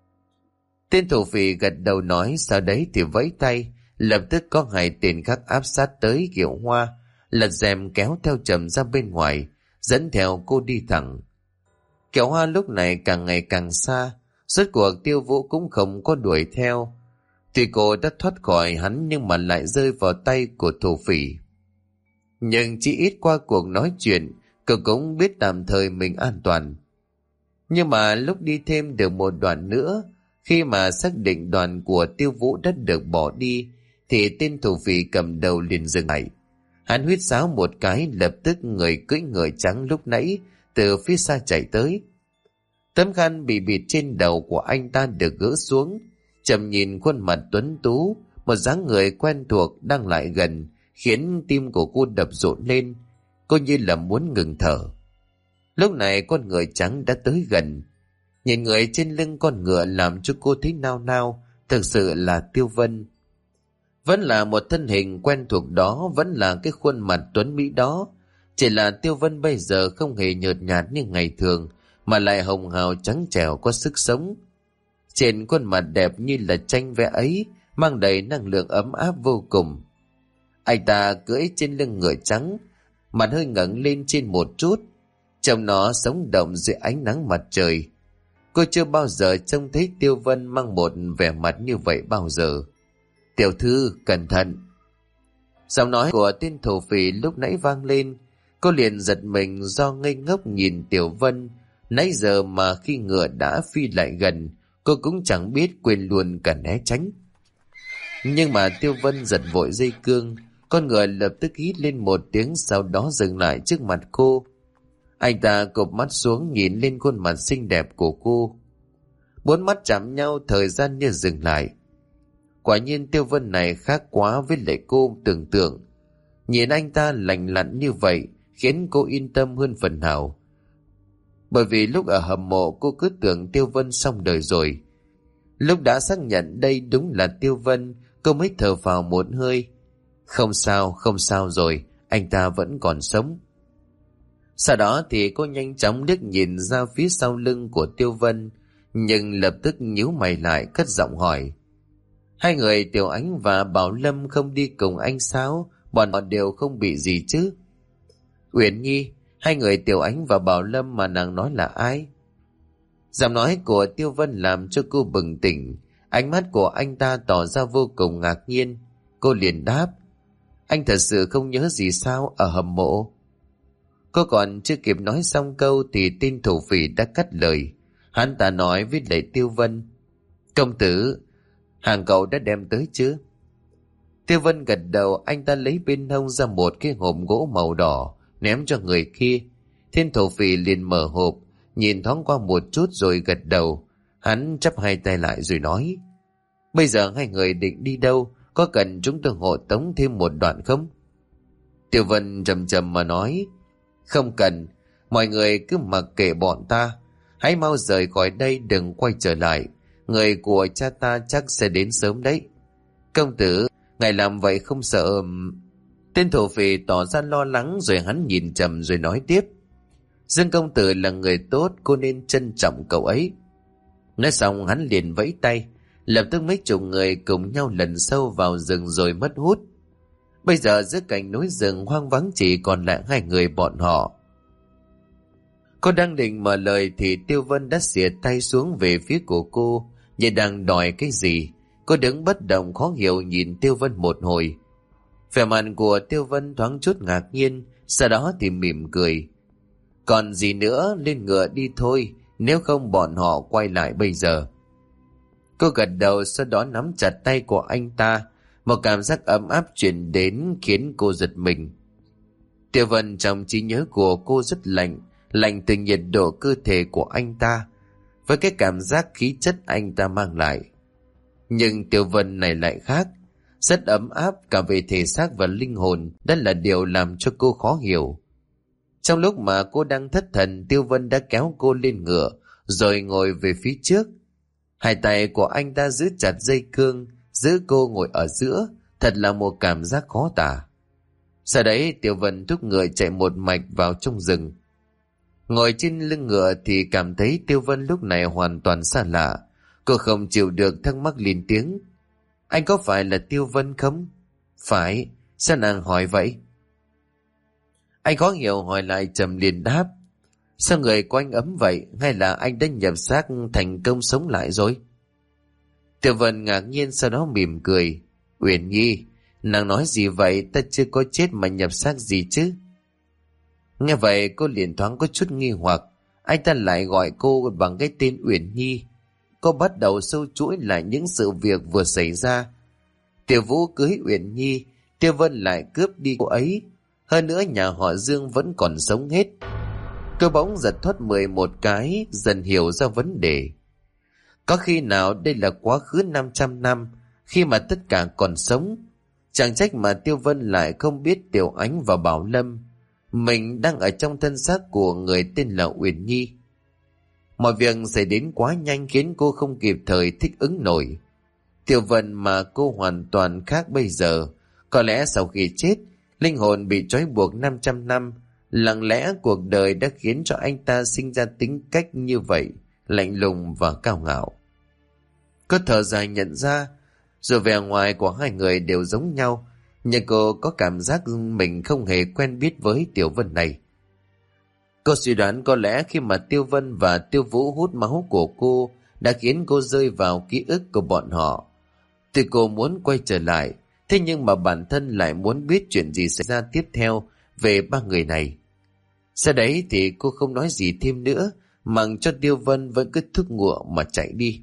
Tên thổ phỉ gật đầu nói, sau đấy thì vẫy tay, lập tức có hai tên khác áp sát tới Kiều Hoa, lật rèm kéo theo Trầm ra bên ngoài, dẫn theo cô đi thẳng. Kiều Hoa lúc này càng ngày càng xa, rốt cuộc Tiêu Vũ cũng không có đuổi theo. Tuy cô đã thoát khỏi hắn nhưng mà lại rơi vào tay của thổ phỉ. Nhưng chỉ ít qua cuộc nói chuyện, cậu cũng biết tạm thời mình an toàn. Nhưng mà lúc đi thêm được một đoạn nữa, khi mà xác định đoàn của Tiêu Vũ đã được bỏ đi, thì tên thổ phỉ cầm đầu liền dừng lại. Hắn huýt sáo một cái, lập tức người cưỡi ngựa trắng lúc nãy từ phía xa chạy tới. Tấm khăn bị bịt trên đầu của anh ta được gỡ xuống. Trầm nhìn khuôn mặt tuấn tú, một dáng người quen thuộc đang lại gần, khiến tim của cô đập rộn lên. Cô như là muốn ngừng thở. Lúc này con ngựa trắng đã tới gần. Nhìn người trên lưng con ngựa làm cho cô thấy nao nao, thực sự là Tiêu Vân. Vẫn là một thân hình quen thuộc đó, vẫn là cái khuôn mặt tuấn mỹ đó. Chỉ là Tiêu Vân bây giờ không hề nhợt nhạt như ngày thường, mà lại hồng hào trắng trẻo có sức sống. Trên khuôn mặt đẹp như là tranh vẽ ấy, mang đầy năng lượng ấm áp vô cùng. Anh ta cưỡi trên lưng ngựa trắng, mặt hơi ngẩng lên trên một chút, trông nó sống động dưới ánh nắng mặt trời. Cô chưa bao giờ trông thấy Tiêu Vân mang một vẻ mặt như vậy bao giờ. Tiểu thư, cẩn thận. Giọng nói của tên thổ phỉ lúc nãy vang lên. Cô liền giật mình do ngây ngốc nhìn Tiểu Vân. Nãy giờ mà khi ngựa đã phi lại gần, cô cũng chẳng biết, quên luôn cả né tránh. Nhưng mà Tiêu Vân giật vội dây cương, con ngựa lập tức hít lên một tiếng, sau đó dừng lại trước mặt cô. Anh ta cụp mắt xuống nhìn lên khuôn mặt xinh đẹp của cô. Bốn mắt chạm nhau, thời gian như dừng lại. Quả nhiên Tiêu Vân này khác quá với lại cô tưởng tượng. Nhìn anh ta lành lặn như vậy khiến cô yên tâm hơn phần nào. Bởi vì lúc ở hầm mộ cô cứ tưởng Tiêu Vân xong đời rồi. Lúc đã xác nhận đây đúng là Tiêu Vân, cô mới thở phào một hơi. Không sao, không sao rồi, anh ta vẫn còn sống. Sau đó thì cô nhanh chóng liếc nhìn ra phía sau lưng của Tiêu Vân, nhưng lập tức nhíu mày lại, cất giọng hỏi. Hai người Tiểu Ánh và Bảo Lâm không đi cùng anh sao? Bọn họ đều không bị gì chứ? Uyển Nhi, hai người Tiểu Ánh và Bảo Lâm mà nàng nói là ai? Giọng nói của Tiêu Vân làm cho cô bừng tỉnh. Ánh mắt của anh ta tỏ ra vô cùng ngạc nhiên. Cô liền đáp. Anh thật sự không nhớ gì sao? Ở hầm mộ? Cô còn chưa kịp nói xong câu thì tên thổ phỉ đã cắt lời. Hắn ta nói với lại Tiêu Vân. Công tử, hàng cậu đã đem tới chứ? Tiêu Vân gật đầu. Anh ta lấy bên hông ra một cái hộp gỗ màu đỏ, ném cho người kia. Thiên thổ phỉ liền mở hộp, nhìn thoáng qua một chút rồi gật đầu. Hắn chắp hai tay lại rồi nói. Bây giờ hai người định đi đâu? Có cần chúng tôi hộ tống thêm một đoạn không? Tiêu Vân trầm trầm mà nói. Không cần, mọi người cứ mặc kệ bọn ta. Hãy mau rời khỏi đây, đừng quay trở lại. người của cha ta chắc sẽ đến sớm đấy. Công tử, ngài làm vậy không sợ... Tên thổ phỉ tỏ ra lo lắng, rồi hắn nhìn Trầm rồi nói tiếp. Dương công tử là người tốt, cô nên trân trọng cậu ấy. Nói xong hắn liền vẫy tay, lập tức mấy chục người cùng nhau lần sâu vào rừng rồi mất hút. Bây giờ giữa cảnh núi rừng hoang vắng chỉ còn lại hai người bọn họ. Cô đang định mở lời thì Tiêu Vân đã xìa tay xuống về phía của cô, như đang đòi cái gì. Cô đứng bất động khó hiểu nhìn Tiêu Vân một hồi. Vẻ mặt của Tiêu Vân thoáng chút ngạc nhiên, sau đó thì mỉm cười. Còn gì nữa, lên ngựa đi thôi, nếu không bọn họ quay lại bây giờ. Cô gật đầu, sau đó nắm chặt tay của anh ta. Một cảm giác ấm áp truyền đến khiến cô giật mình. Tiêu Vân trong trí nhớ của cô rất lạnh, lạnh từ nhiệt độ cơ thể của anh ta, với cái cảm giác khí chất anh ta mang lại. Nhưng Tiêu Vân này lại khác, rất ấm áp cả về thể xác và linh hồn, đó là điều làm cho cô khó hiểu. Trong lúc mà cô đang thất thần, Tiêu Vân đã kéo cô lên ngựa, rồi ngồi về phía trước. Hai tay của anh ta giữ chặt dây cương, giữ cô ngồi ở giữa, thật là một cảm giác khó tả. Sau đấy Tiêu Vân thúc ngựa chạy một mạch vào trong rừng. Ngồi trên lưng ngựa thì cảm thấy Tiêu Vân lúc này hoàn toàn xa lạ. Cô không chịu được thắc mắc lên tiếng. Anh có phải là Tiêu Vân không? Phải. Sao nàng hỏi vậy? Anh khó hiểu hỏi lại. Trầm liền đáp. Sao người của anh ấm vậy? Hay là anh đã nhập xác thành công sống lại rồi? Tiêu Vân ngạc nhiên, sau đó mỉm cười. Uyển Nhi, nàng nói gì vậy? Ta chưa có chết mà nhập xác gì chứ? Nghe vậy cô liền thoáng có chút nghi hoặc. Anh ta lại gọi cô bằng cái tên Uyển Nhi. Cô bắt đầu sâu chuỗi lại những sự việc vừa xảy ra. Tiểu Vũ cưới Uyển Nhi, Tiêu Vân lại cướp đi cô ấy. Hơn nữa nhà họ Dương vẫn còn sống hết. Cô bỗng giật thoát mười một cái, dần hiểu ra vấn đề. Có khi nào đây là quá khứ năm trăm năm, khi mà tất cả còn sống? Chẳng trách mà Tiêu Vân lại không biết Tiểu Ánh và Bảo Lâm mình đang ở trong thân xác của người tên là Uyển Nhi. Mọi việc xảy đến quá nhanh khiến cô không kịp thời thích ứng nổi. Tiểu Vân mà cô hoàn toàn khác bây giờ. Có lẽ sau khi chết, linh hồn bị trói buộc năm trăm năm, lặng lẽ cuộc đời đã khiến cho anh ta sinh ra tính cách như vậy, lạnh lùng và cao ngạo. Cô thở dài nhận ra, dù vẻ ngoài của hai người đều giống nhau, nhưng cô có cảm giác mình không hề quen biết với Tiểu Vân này. Cô suy đoán có lẽ khi mà Tiêu Vân và Tiêu Vũ hút máu của cô đã khiến cô rơi vào ký ức của bọn họ. Tuy cô muốn quay trở lại, thế nhưng mà bản thân lại muốn biết chuyện gì xảy ra tiếp theo về ba người này. Sau đấy thì cô không nói gì thêm nữa, mặc cho Tiêu Vân vẫn cứ thúc ngựa mà chạy đi.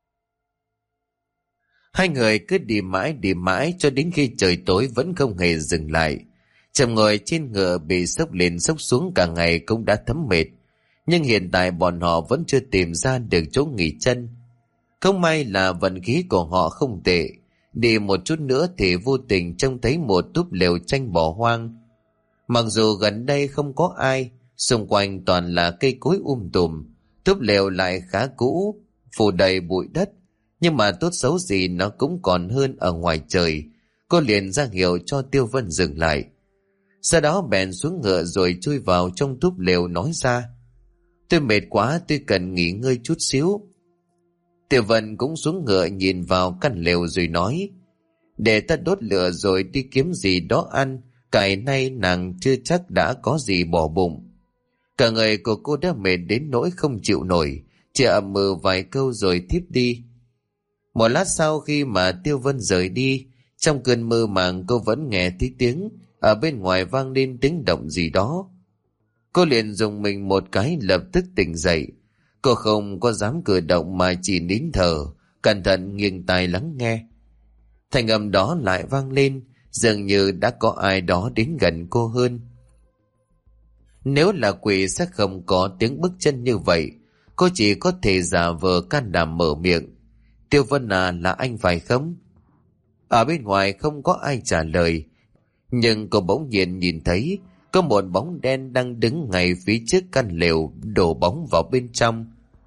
Hai người cứ đi mãi đi mãi cho đến khi trời tối vẫn không hề dừng lại. Trầm ngồi trên ngựa bị sốc lên sốc xuống cả ngày cũng đã thấm mệt. Nhưng hiện tại bọn họ vẫn chưa tìm ra được chỗ nghỉ chân. Không may là vận khí của họ không tệ. Đi một chút nữa thì vô tình trông thấy một túp lều tranh bỏ hoang. Mặc dù gần đây không có ai, xung quanh toàn là cây cối um tùm, túp lều lại khá cũ, phủ đầy bụi đất. Nhưng mà tốt xấu gì nó cũng còn hơn ở ngoài trời. Cô liền ra hiệu cho Tiêu Vân dừng lại. Sau đó bèn xuống ngựa rồi chui vào trong túp lều nói ra. Tôi mệt quá, tôi cần nghỉ ngơi chút xíu. Tiêu Vân cũng xuống ngựa nhìn vào căn lều rồi nói. Để ta đốt lửa rồi đi kiếm gì đó ăn. Cải nay nàng chưa chắc đã có gì bỏ bụng. Cả người của cô đã mệt đến nỗi không chịu nổi, chỉ ậm ừ vài câu rồi thiếp đi. Một lát sau khi mà Tiêu Vân rời đi, trong cơn mơ màng cô vẫn nghe thấy tiếng ở bên ngoài vang lên tiếng động gì đó. Cô liền dùng mình một cái lập tức tỉnh dậy. Cô không có dám cử động mà chỉ nín thở, cẩn thận nghiêng tai lắng nghe. Thanh âm đó lại vang lên, dường như đã có ai đó đến gần cô hơn. Nếu là quỷ sẽ không có tiếng bước chân như vậy. Cô chỉ có thể giả vờ can đảm mở miệng. Tiêu Vân à, là anh phải không? Ở bên ngoài không có ai trả lời, nhưng cô bỗng nhiên nhìn thấy có một bóng đen đang đứng ngay phía trước căn lều đổ bóng vào bên trong.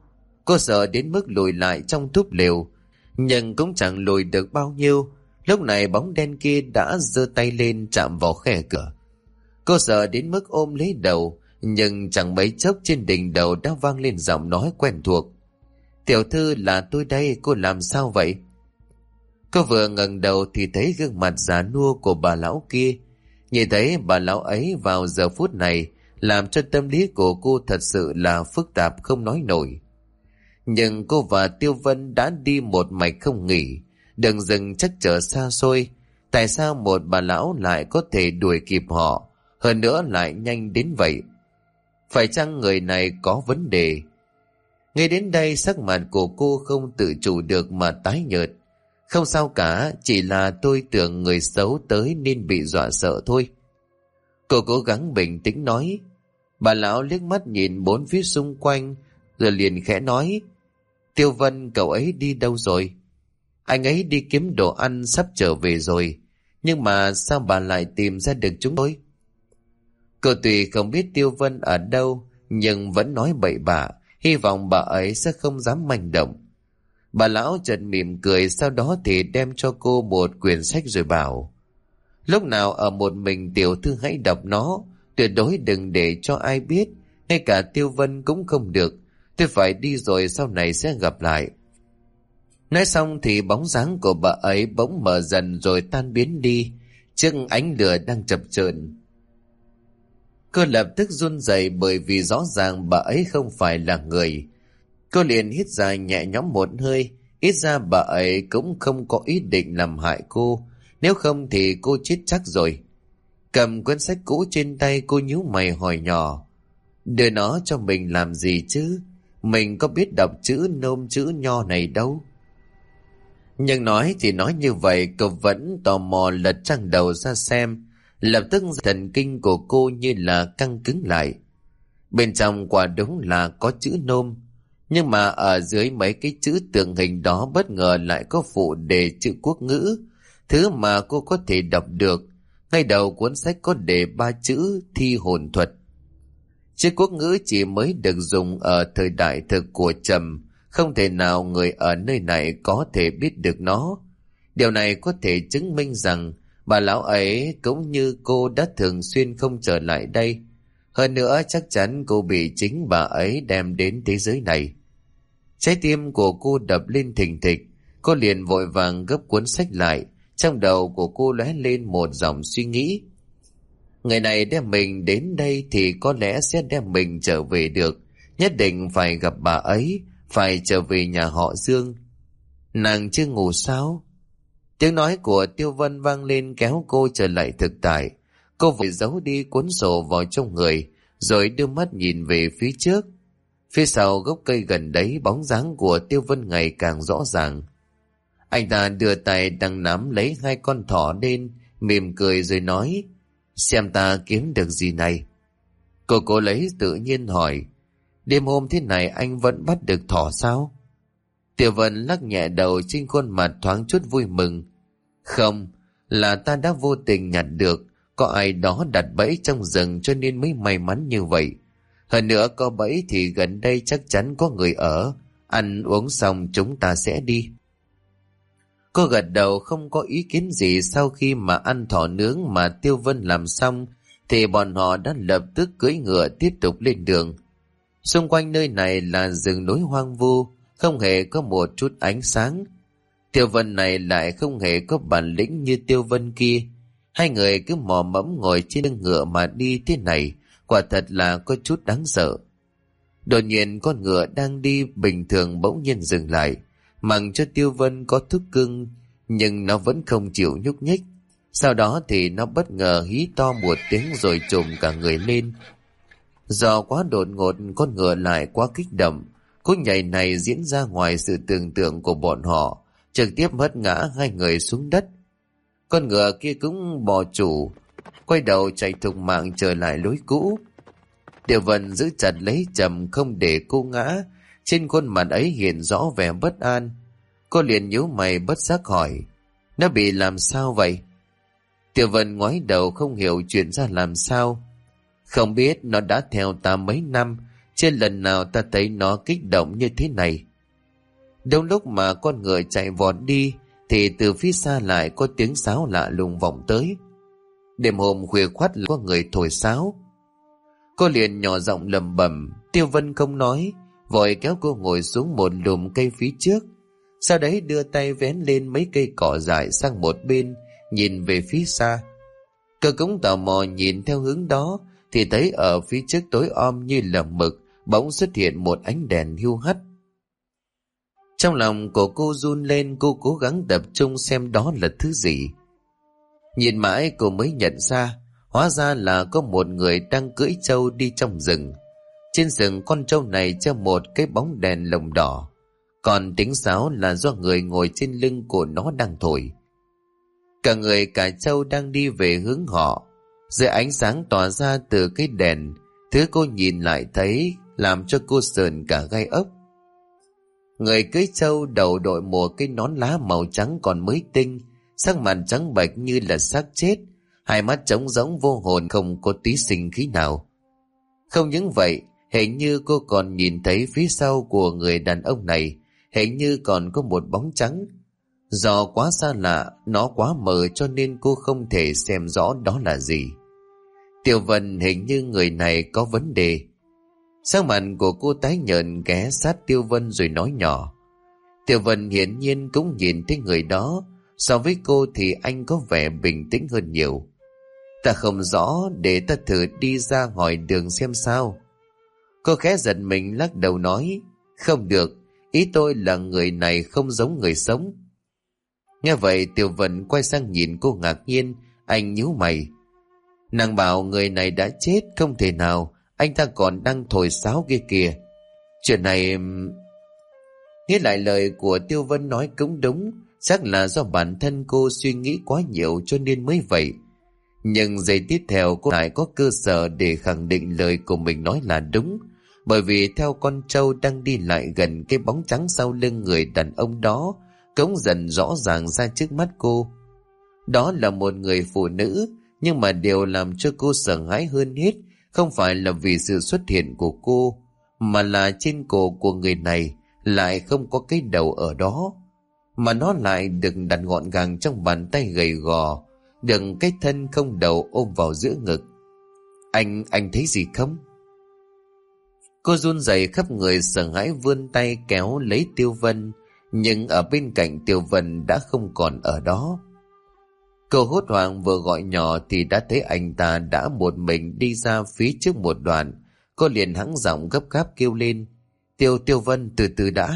Cô sợ đến mức lùi lại trong túp lều, nhưng cũng chẳng lùi được bao nhiêu. Lúc này bóng đen kia đã giơ tay lên chạm vào khe cửa. Cô sợ đến mức ôm lấy đầu, nhưng chẳng mấy chốc trên đỉnh đầu đã vang lên giọng nói quen thuộc. Tiểu thư, là tôi đây, cô làm sao vậy? Cô vừa ngẩng đầu thì thấy gương mặt già nua của bà lão kia. Nhìn thấy bà lão ấy vào giờ phút này làm cho tâm lý của cô thật sự là phức tạp không nói nổi. Nhưng cô và Tiêu Vân đã đi một mạch không nghỉ, đường rừng chắc chở xa xôi. Tại sao một bà lão lại có thể đuổi kịp họ, hơn nữa lại nhanh đến vậy? Phải chăng người này có vấn đề? Ngay đến đây sắc mặt của cô không tự chủ được mà tái nhợt. Không sao cả, chỉ là tôi tưởng người xấu tới nên bị dọa sợ thôi. Cô cố gắng bình tĩnh nói. Bà lão liếc mắt nhìn bốn phía xung quanh rồi liền khẽ nói. Tiêu Vân, cậu ấy đi đâu rồi? Anh ấy đi kiếm đồ ăn sắp trở về rồi. Nhưng mà sao bà lại tìm ra được chúng tôi? Cô tuy không biết Tiêu Vân ở đâu, nhưng vẫn nói bậy bạ, hy vọng bà ấy sẽ không dám manh động. Bà lão chợt mỉm cười, sau đó thì đem cho cô một quyển sách rồi bảo. Lúc nào ở một mình tiểu thư hãy đọc nó, tuyệt đối đừng để cho ai biết, ngay cả Tiêu Vân cũng không được. Tôi phải đi rồi, sau này sẽ gặp lại. Nói xong thì bóng dáng của bà ấy bỗng mờ dần rồi tan biến đi trước ánh lửa đang chập chờn. Cô lập tức run rẩy bởi vì rõ ràng bà ấy không phải là người. Cô liền hít dài nhẹ nhõm một hơi, ít ra bà ấy cũng không có ý định làm hại cô, nếu không thì cô chết chắc rồi. Cầm cuốn sách cũ trên tay, cô nhíu mày hỏi nhỏ. Đưa nó cho mình làm gì chứ? Mình có biết đọc chữ nôm chữ nho này đâu. Nhưng nói thì nói như vậy, cô vẫn tò mò lật trang đầu ra xem. Lập tức thần kinh của cô như là căng cứng lại. Bên trong quả đúng là có chữ nôm, nhưng mà ở dưới mấy cái chữ tượng hình đó bất ngờ lại có phụ đề chữ quốc ngữ, thứ mà cô có thể đọc được. Ngay đầu cuốn sách có đề ba chữ thi hồn thuật. Chữ quốc ngữ chỉ mới được dùng ở thời đại thực của Trầm, không thể nào người ở nơi này có thể biết được nó. Điều này có thể chứng minh rằng bà lão ấy cũng như cô đã thường xuyên không trở lại đây. Hơn nữa chắc chắn cô bị chính bà ấy đem đến thế giới này. Trái tim của cô đập lên thình thịch, cô liền vội vàng gấp cuốn sách lại. Trong đầu của cô lóe lên một dòng suy nghĩ. Người này đem mình đến đây thì có lẽ sẽ đem mình trở về được. Nhất định phải gặp bà ấy, phải trở về nhà họ Dương. Nàng chưa ngủ sao? Tiếng nói của Tiêu Vân vang lên kéo cô trở lại thực tại. Cô vội giấu đi cuốn sổ vào trong người, rồi đưa mắt nhìn về phía trước. Phía sau gốc cây gần đấy, bóng dáng của Tiêu Vân ngày càng rõ ràng. Anh ta đưa tay đang nắm lấy hai con thỏ lên, mỉm cười rồi nói, xem ta kiếm được gì này. Cô cố lấy tự nhiên hỏi, đêm hôm thế này anh vẫn bắt được thỏ sao? Tiêu Vân lắc nhẹ đầu, trên khuôn mặt thoáng chút vui mừng. Không, là ta đã vô tình nhặt được, có ai đó đặt bẫy trong rừng cho nên mới may mắn như vậy. Hơn nữa có bẫy thì gần đây chắc chắn có người ở, ăn uống xong chúng ta sẽ đi. Cô gật đầu không có ý kiến gì. Sau khi mà ăn thỏ nướng mà Tiêu Vân làm xong thì bọn họ đã lập tức cưỡi ngựa tiếp tục lên đường. Xung quanh nơi này là rừng núi hoang vu, không hề có một chút ánh sáng. Tiêu Vân này lại không hề có bản lĩnh như Tiêu Vân kia. Hai người cứ mò mẫm ngồi trên lưng ngựa mà đi thế này, quả thật là có chút đáng sợ. Đột nhiên con ngựa đang đi bình thường bỗng nhiên dừng lại, mặc cho Tiêu Vân có thúc cưng, nhưng nó vẫn không chịu nhúc nhích. Sau đó thì nó bất ngờ hí to một tiếng rồi trồm cả người lên. Do quá đột ngột, con ngựa lại quá kích động, cú nhảy này diễn ra ngoài sự tưởng tượng của bọn họ, trực tiếp hất ngã hai người xuống đất. Con ngựa kia cũng bỏ chủ, quay đầu chạy thục mạng trở lại lối cũ. Tiêu Vân giữ chặt lấy Trầm không để cô ngã, trên khuôn mặt ấy hiện rõ vẻ bất an. Cô liền nhíu mày bất giác hỏi, nó bị làm sao vậy? Tiêu Vân ngoái đầu không hiểu chuyện ra làm sao. Không biết, nó đã theo ta mấy năm, Chưa lần nào ta thấy nó kích động như thế này. Đúng lúc mà con ngựa chạy vọt đi thì từ phía xa lại có tiếng sáo lạ lùng vọng tới. Đêm hôm khuya khoắt có người thổi sáo. Cô liền nhỏ giọng lẩm bẩm. Tiêu Vân không nói, vội kéo cô ngồi xuống một lùm cây phía trước. Sau đấy đưa tay vén lên mấy cây cỏ dại sang một bên, nhìn về phía xa. Cô cũng tò mò nhìn theo hướng đó thì thấy ở phía trước tối om như là mực bỗng xuất hiện một ánh đèn hiu hắt. Trong lòng của cô run lên, cô cố gắng tập trung xem đó là thứ gì. Nhìn mãi cô mới nhận ra, hóa ra là có một người đang cưỡi trâu đi trong rừng. Trên rừng con trâu này treo một cái bóng đèn lồng đỏ, còn tiếng sáo là do người ngồi trên lưng của nó đang thổi. Cả người cả trâu đang đi về hướng họ. Dưới ánh sáng tỏa ra từ cái đèn, thứ cô nhìn lại thấy làm cho cô sờn cả gai ốc. Người cưỡi trâu đầu đội một cái nón lá màu trắng còn mới tinh, sắc mặt trắng bệch như là xác chết, hai mắt trống rỗng vô hồn, không có tí sinh khí nào. Không những vậy, hình như cô còn nhìn thấy phía sau của người đàn ông này, hình như còn có một bóng trắng. Do quá xa lạ, nó quá mờ cho nên cô không thể xem rõ đó là gì. Tiểu Vân, hình như người này có vấn đề. Sắc mặt của cô tái nhợt ghé sát Tiêu Vân rồi nói nhỏ. Tiểu Vân hiển nhiên cũng nhìn thấy người đó. So với cô thì anh có vẻ bình tĩnh hơn nhiều. Ta không rõ, để ta thử đi ra hỏi đường xem sao. Cô khẽ giật mình lắc đầu nói. Không được, ý tôi là người này không giống người sống. Nghe vậy Tiểu Vân quay sang nhìn cô ngạc nhiên. Anh nhíu mày. Nàng bảo người này đã chết, không thể nào, anh ta còn đang thổi sáo kia kìa. Chuyện này... Nghĩ lại lời của Tiêu Vân nói cũng đúng, chắc là do bản thân cô suy nghĩ quá nhiều cho nên mới vậy. Nhưng giây tiếp theo cô lại có cơ sở để khẳng định lời của mình nói là đúng, bởi vì theo con trâu đang đi lại gần cái bóng trắng sau lưng người đàn ông đó cũng dần rõ ràng ra trước mắt cô. Đó là một người phụ nữ, nhưng mà điều làm cho cô sợ hãi hơn hết không phải là vì sự xuất hiện của cô, mà là trên cổ của người này lại không có cái đầu ở đó, mà nó lại được đặt gọn gàng trong bàn tay gầy gò, đừng cái thân không đầu ôm vào giữa ngực. Anh, anh thấy gì không? Cô run rẩy khắp người sợ hãi vươn tay kéo lấy Tiêu Vân, nhưng ở bên cạnh Tiêu Vân đã không còn ở đó. Cô hốt hoảng vừa gọi nhỏ thì đã thấy anh ta đã một mình đi ra phía trước một đoạn. Cô liền hắng giọng gấp gáp kêu lên. Tiêu Tiêu Vân, từ từ đã.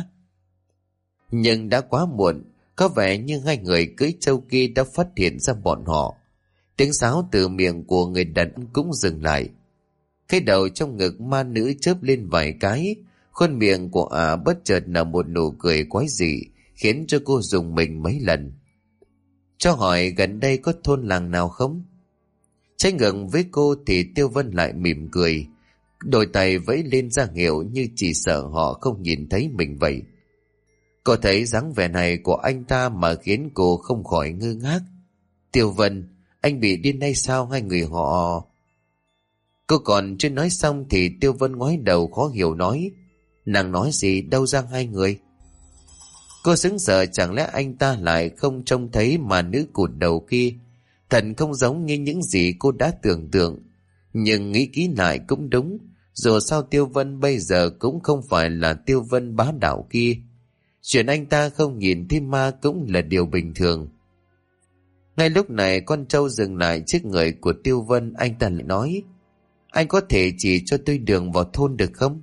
Nhưng đã quá muộn, có vẻ như hai người cưỡi trâu kia đã phát hiện ra bọn họ. Tiếng sáo từ miệng của người đàn ông cũng dừng lại. Cái đầu trong ngực ma nữ chớp lên vài cái, khuôn miệng của ả bất chợt nở một nụ cười quái dị, khiến cho cô rùng mình mấy lần. Cho hỏi gần đây có thôn làng nào không? Trái ngược với cô thì Tiêu Vân lại mỉm cười, đôi tay vẫy lên ra hiệu như chỉ sợ họ không nhìn thấy mình vậy. Cô thấy dáng vẻ này của anh ta mà khiến cô không khỏi ngơ ngác. Tiêu Vân, anh bị điên hay sao? Hai người họ... Cô còn chưa nói xong thì Tiêu Vân ngoái đầu khó hiểu nói. Nàng nói gì, đâu ra hai người? Cô sững sờ, chẳng lẽ anh ta lại không trông thấy mà nữ cụt đầu kia? Thật không giống như những gì cô đã tưởng tượng. Nhưng nghĩ kỹ lại cũng đúng, dù sao Tiêu Vân bây giờ cũng không phải là Tiêu Vân bá đạo kia. Chuyện anh ta không nhìn thấy ma cũng là điều bình thường. Ngay lúc này con trâu dừng lại trước người của Tiêu Vân, anh ta lại nói. Anh có thể chỉ cho tôi đường vào thôn được không?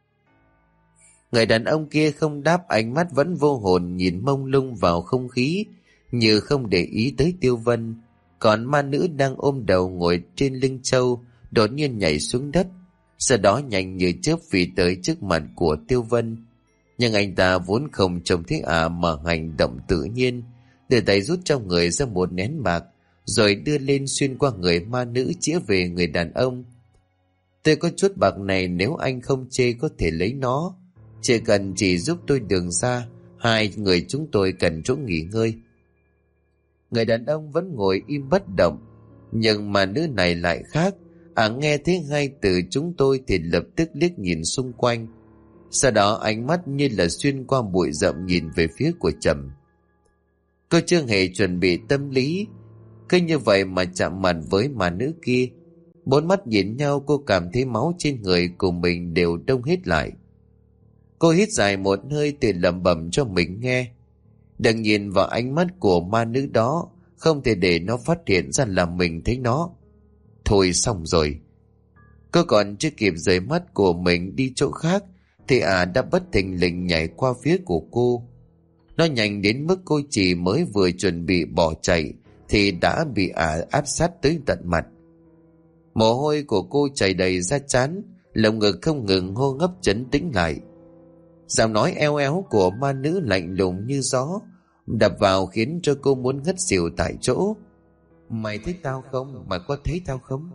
Người đàn ông kia không đáp, ánh mắt vẫn vô hồn nhìn mông lung vào không khí, như không để ý tới Tiêu Vân. Còn ma nữ đang ôm đầu ngồi trên lưng trâu đột nhiên nhảy xuống đất, sau đó nhanh như chớp phi tới trước mặt của Tiêu Vân. Nhưng anh ta vốn không trông thấy ả mà hành động tự nhiên, đưa tay rút trong người ra một nén bạc, rồi đưa lên xuyên qua người ma nữ chĩa về người đàn ông. Tôi có chút bạc này, nếu anh không chê có thể lấy nó. Chỉ cần chỉ giúp tôi đường ra, hai người chúng tôi cần chỗ nghỉ ngơi. Người đàn ông vẫn ngồi im bất động, nhưng mà nữ này lại khác. À nghe thấy hai từ chúng tôi thì lập tức liếc nhìn xung quanh. Sau đó ánh mắt như là xuyên qua bụi rậm nhìn về phía của Trầm. Cô chưa hề chuẩn bị tâm lý, cứ như vậy mà chạm mặt với ma nữ kia. Bốn mắt nhìn nhau, cô cảm thấy máu trên người của mình đều đông hết lại. Cô hít dài một hơi tự lẩm bẩm cho mình nghe. Đừng nhìn vào ánh mắt của ma nữ đó, không thể để nó phát hiện ra là mình thấy nó. Thôi xong rồi. Cô còn chưa kịp rời mắt của mình đi chỗ khác thì ả à đã bất thình lình nhảy qua phía của cô. Nó nhanh đến mức cô chỉ mới vừa chuẩn bị bỏ chạy thì đã bị ả à áp sát tới tận mặt. Mồ hôi của cô chảy đầy ra trán, lồng ngực không ngừng hô hấp trấn tĩnh lại. Giọng nói eo éo của ma nữ lạnh lùng như gió đập vào khiến cho cô muốn ngất xỉu tại chỗ. Mày thấy tao không? Mày có thấy tao không?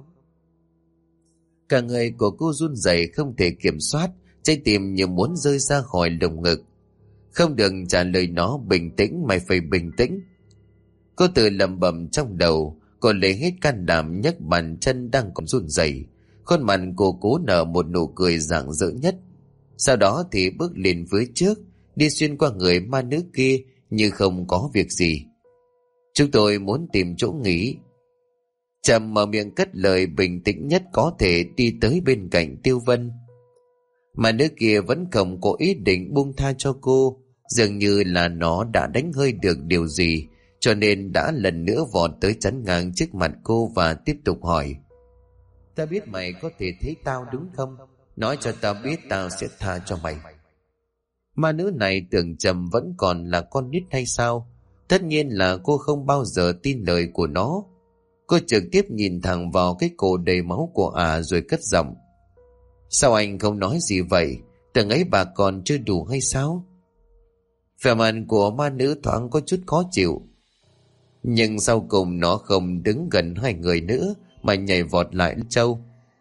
Cả người của cô run rẩy không thể kiểm soát, trái tim như muốn rơi ra khỏi lồng ngực. Không được trả lời nó, bình tĩnh, mày phải bình tĩnh. Cô tự lẩm bẩm trong đầu. Cô lấy hết can đảm nhấc bàn chân đang còn run rẩy, khuôn mặt cô cố nở một nụ cười rạng rỡ nhất. Sau đó thì bước lên phía trước, đi xuyên qua người ma nữ kia như không có việc gì. Chúng tôi muốn tìm chỗ nghỉ. Trầm mở miệng cất lời bình tĩnh nhất có thể, đi tới bên cạnh Tiêu Vân. Mà nữ kia vẫn không có ý định buông tha cho cô, dường như là nó đã đánh hơi được điều gì, cho nên đã lần nữa vọt tới chắn ngang trước mặt cô và tiếp tục hỏi. Ta biết mày có thể thấy tao đúng không? Nói cho tao biết, tao sẽ tha cho mày. Ma nữ này tưởng Trầm vẫn còn là con nít hay sao? Tất nhiên là cô không bao giờ tin lời của nó. Cô trực tiếp nhìn thẳng vào cái cổ đầy máu của ả rồi cất giọng. Sao anh không nói gì vậy? Từng ấy bà còn chưa đủ hay sao? Vẻ mặt của ma nữ thoáng có chút khó chịu. Nhưng sau cùng nó không đứng gần hai người nữa mà nhảy vọt lại Châu.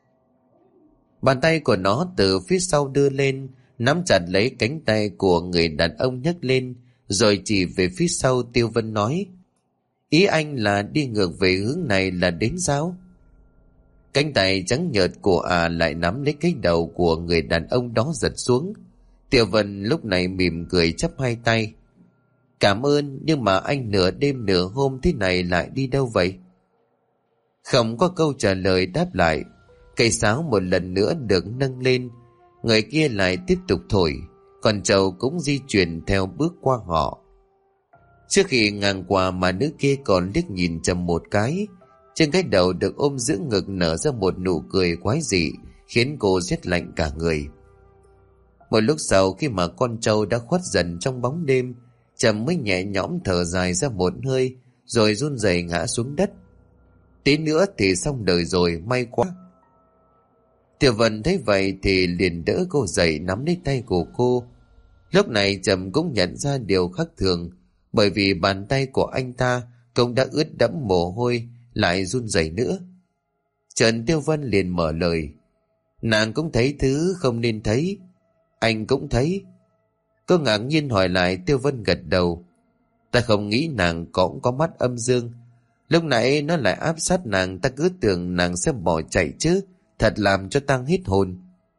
Bàn tay của nó từ phía sau đưa lên, nắm chặt lấy cánh tay của người đàn ông nhấc lên, rồi chỉ về phía sau. Tiêu Vân nói, ý anh là đi ngược về hướng này là đến sao? Cánh tay trắng nhợt của à lại nắm lấy cái đầu của người đàn ông đó giật xuống. Tiêu Vân lúc này mỉm cười chắp hai tay. Cảm ơn, nhưng mà anh nửa đêm nửa hôm thế này lại đi đâu vậy? Không có câu trả lời đáp lại. Cây sáo một lần nữa được nâng lên, người kia lại tiếp tục thổi, còn Châu cũng di chuyển theo bước qua họ. Trước khi ngang qua mà nữ kia còn liếc nhìn Trầm một cái. Trên cái đầu được ôm giữ ngực nở ra một nụ cười quái dị, khiến cô rét lạnh cả người. Một lúc sau, khi mà con trâu đã khuất dần trong bóng đêm, Trầm mới nhẹ nhõm thở dài ra một hơi, rồi run rẩy ngã xuống đất. Tí nữa thì xong đời rồi, may quá. Tiểu Vân thấy vậy thì liền đỡ cô dậy, nắm lấy tay của cô. Lúc này Trầm cũng nhận ra điều khác thường, bởi vì bàn tay của anh ta cũng đã ướt đẫm mồ hôi, lại run rẩy nữa. Trần Tiêu Vân liền mở lời. Nàng cũng thấy thứ không nên thấy. Anh cũng thấy. Cô ngạc nhiên hỏi lại. Tiêu Vân gật đầu. Ta không nghĩ nàng cũng có mắt âm dương. Lúc nãy nó lại áp sát nàng, ta cứ tưởng nàng sẽ bỏ chạy chứ. Thật làm cho ta hít hồn.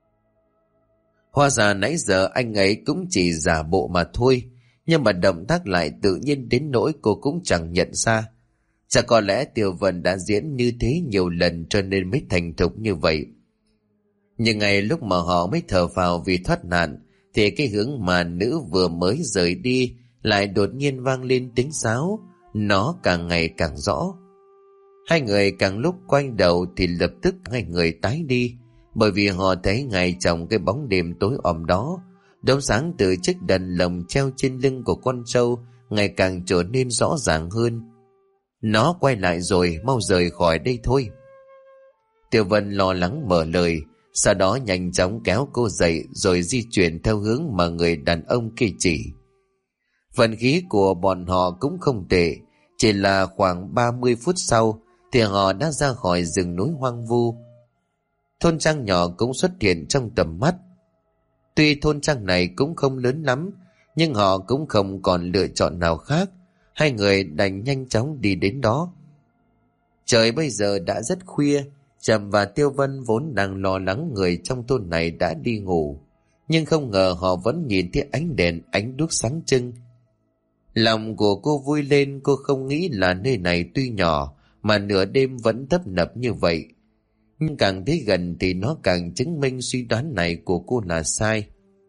Hóa ra nãy giờ anh ấy cũng chỉ giả bộ mà thôi, nhưng mà động tác lại tự nhiên đến nỗi cô cũng chẳng nhận ra. Chả có lẽ Tiểu Vân đã diễn như thế nhiều lần cho nên mới thành thục như vậy. Nhưng ngay lúc mà họ mới thở phào vì thoát nạn, thì cái hướng mà nữ vừa mới rời đi lại đột nhiên vang lên tiếng sáo. Nó càng ngày càng rõ. Hai người càng lúc quay đầu thì lập tức hai người tái đi, bởi vì họ thấy ngay trong cái bóng đêm tối om đó, đốm sáng từ chiếc đèn lồng treo trên lưng của con trâu ngày càng trở nên rõ ràng hơn. Nó quay lại rồi, mau rời khỏi đây thôi. Tiểu Vân lo lắng mở lời, sau đó nhanh chóng kéo cô dậy rồi di chuyển theo hướng mà người đàn ông kia chỉ. Vận khí của bọn họ cũng không tệ, chỉ là khoảng ba mươi phút sau thì họ đã ra khỏi rừng núi hoang vu. Thôn trang nhỏ cũng xuất hiện trong tầm mắt. Tuy thôn trang này cũng không lớn lắm, nhưng họ cũng không còn lựa chọn nào khác. Hai người đành nhanh chóng đi đến đó. Trời bây giờ đã rất khuya, Trầm và Tiêu Vân vốn đang lo lắng người trong thôn này đã đi ngủ, nhưng không ngờ họ vẫn nhìn thấy ánh đèn ánh đuốc sáng trưng. Lòng của cô vui lên, cô không nghĩ là nơi này tuy nhỏ mà nửa đêm vẫn tấp nập như vậy. Nhưng càng thấy gần thì nó càng chứng minh suy đoán này của cô là sai.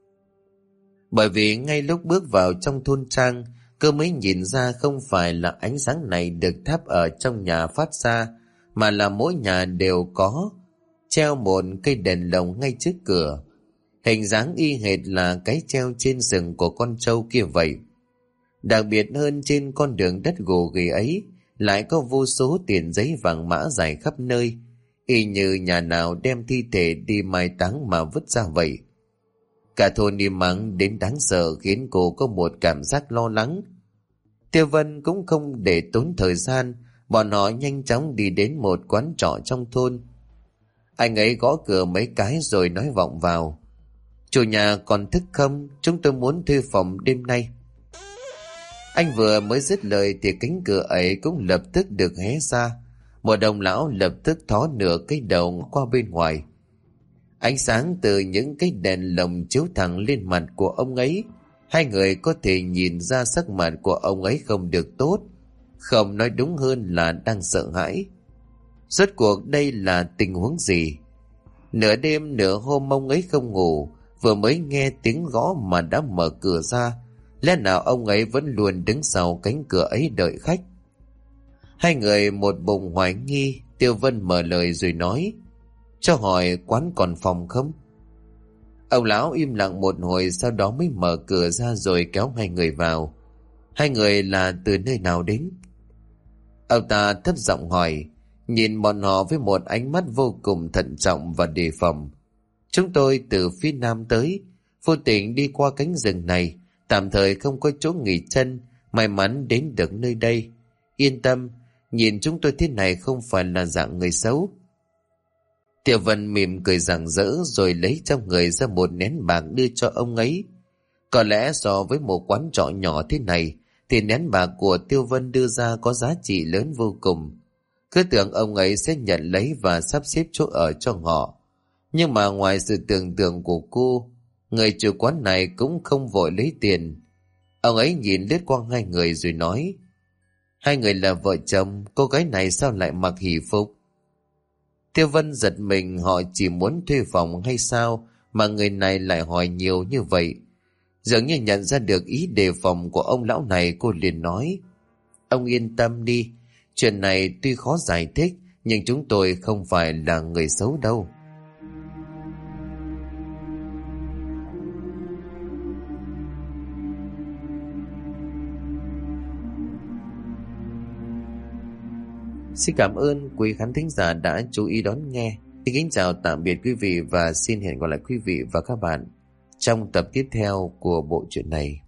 Bởi vì ngay lúc bước vào trong thôn trang, cô mới nhìn ra không phải là ánh sáng này được thắp ở trong nhà phát ra, mà là mỗi nhà đều có treo một cây đèn lồng ngay trước cửa. Hình dáng y hệt là cái treo trên sừng của con trâu kia vậy. Đặc biệt hơn, trên con đường đất gồ ghề ấy lại có vô số tiền giấy vàng mã dài khắp nơi, y như nhà nào đem thi thể đi mai táng mà vứt ra vậy. Cả thôn im mắng đến đáng sợ, khiến cô có một cảm giác lo lắng. Tiêu Vân cũng không để tốn thời gian, bọn họ nhanh chóng đi đến một quán trọ trong thôn. Anh ấy gõ cửa mấy cái rồi nói vọng vào: "Chủ nhà còn thức không? Chúng tôi muốn thuê phòng đêm nay." Anh vừa mới dứt lời thì cánh cửa ấy cũng lập tức được hé ra. Một ông lão lập tức thó nửa cái đầu qua bên ngoài. Ánh sáng từ những cái đèn lồng chiếu thẳng lên mặt của ông ấy. Hai người có thể nhìn ra sắc mặt của ông ấy không được tốt, không nói đúng hơn là đang sợ hãi. Rốt cuộc đây là tình huống gì? Nửa đêm nửa hôm ông ấy không ngủ, vừa mới nghe tiếng gõ mà đã mở cửa ra. Lẽ nào ông ấy vẫn luôn đứng sau cánh cửa ấy đợi khách? Hai người một bụng hoài nghi. Tiêu Vân mở lời rồi nói: "Cho hỏi quán còn phòng không?" Ông lão im lặng một hồi, sau đó mới mở cửa ra rồi kéo hai người vào. "Hai người là từ nơi nào đến?" Ông ta thấp giọng hỏi, nhìn bọn họ với một ánh mắt vô cùng thận trọng và đề phòng. "Chúng tôi từ phía nam tới, vô tình đi qua cánh rừng này, tạm thời không có chỗ nghỉ chân, may mắn đến được nơi đây. Yên tâm, nhìn chúng tôi thế này không phải là dạng người xấu." Tiêu Vân mỉm cười rạng rỡ rồi lấy trong người ra một nén bạc đưa cho ông ấy. Có lẽ so với một quán trọ nhỏ thế này thì nén bạc của Tiêu Vân đưa ra có giá trị lớn vô cùng. Cứ tưởng ông ấy sẽ nhận lấy và sắp xếp chỗ ở cho họ. Nhưng mà ngoài sự tưởng tượng của cô, người chủ quán này cũng không vội lấy tiền. Ông ấy nhìn lướt qua hai người rồi nói: "Hai người là vợ chồng, cô gái này sao lại mặc hỷ phục?" Tiêu Vân giật mình, họ chỉ muốn thuê phòng hay sao mà người này lại hỏi nhiều như vậy. Dường như nhận ra được ý đề phòng của ông lão này, cô liền nói: "Ông yên tâm đi, chuyện này tuy khó giải thích nhưng chúng tôi không phải là người xấu đâu." Xin cảm ơn quý khán thính giả đã chú ý đón nghe. Xin kính chào tạm biệt quý vị và xin hẹn gặp lại quý vị và các bạn trong tập tiếp theo của bộ truyện này.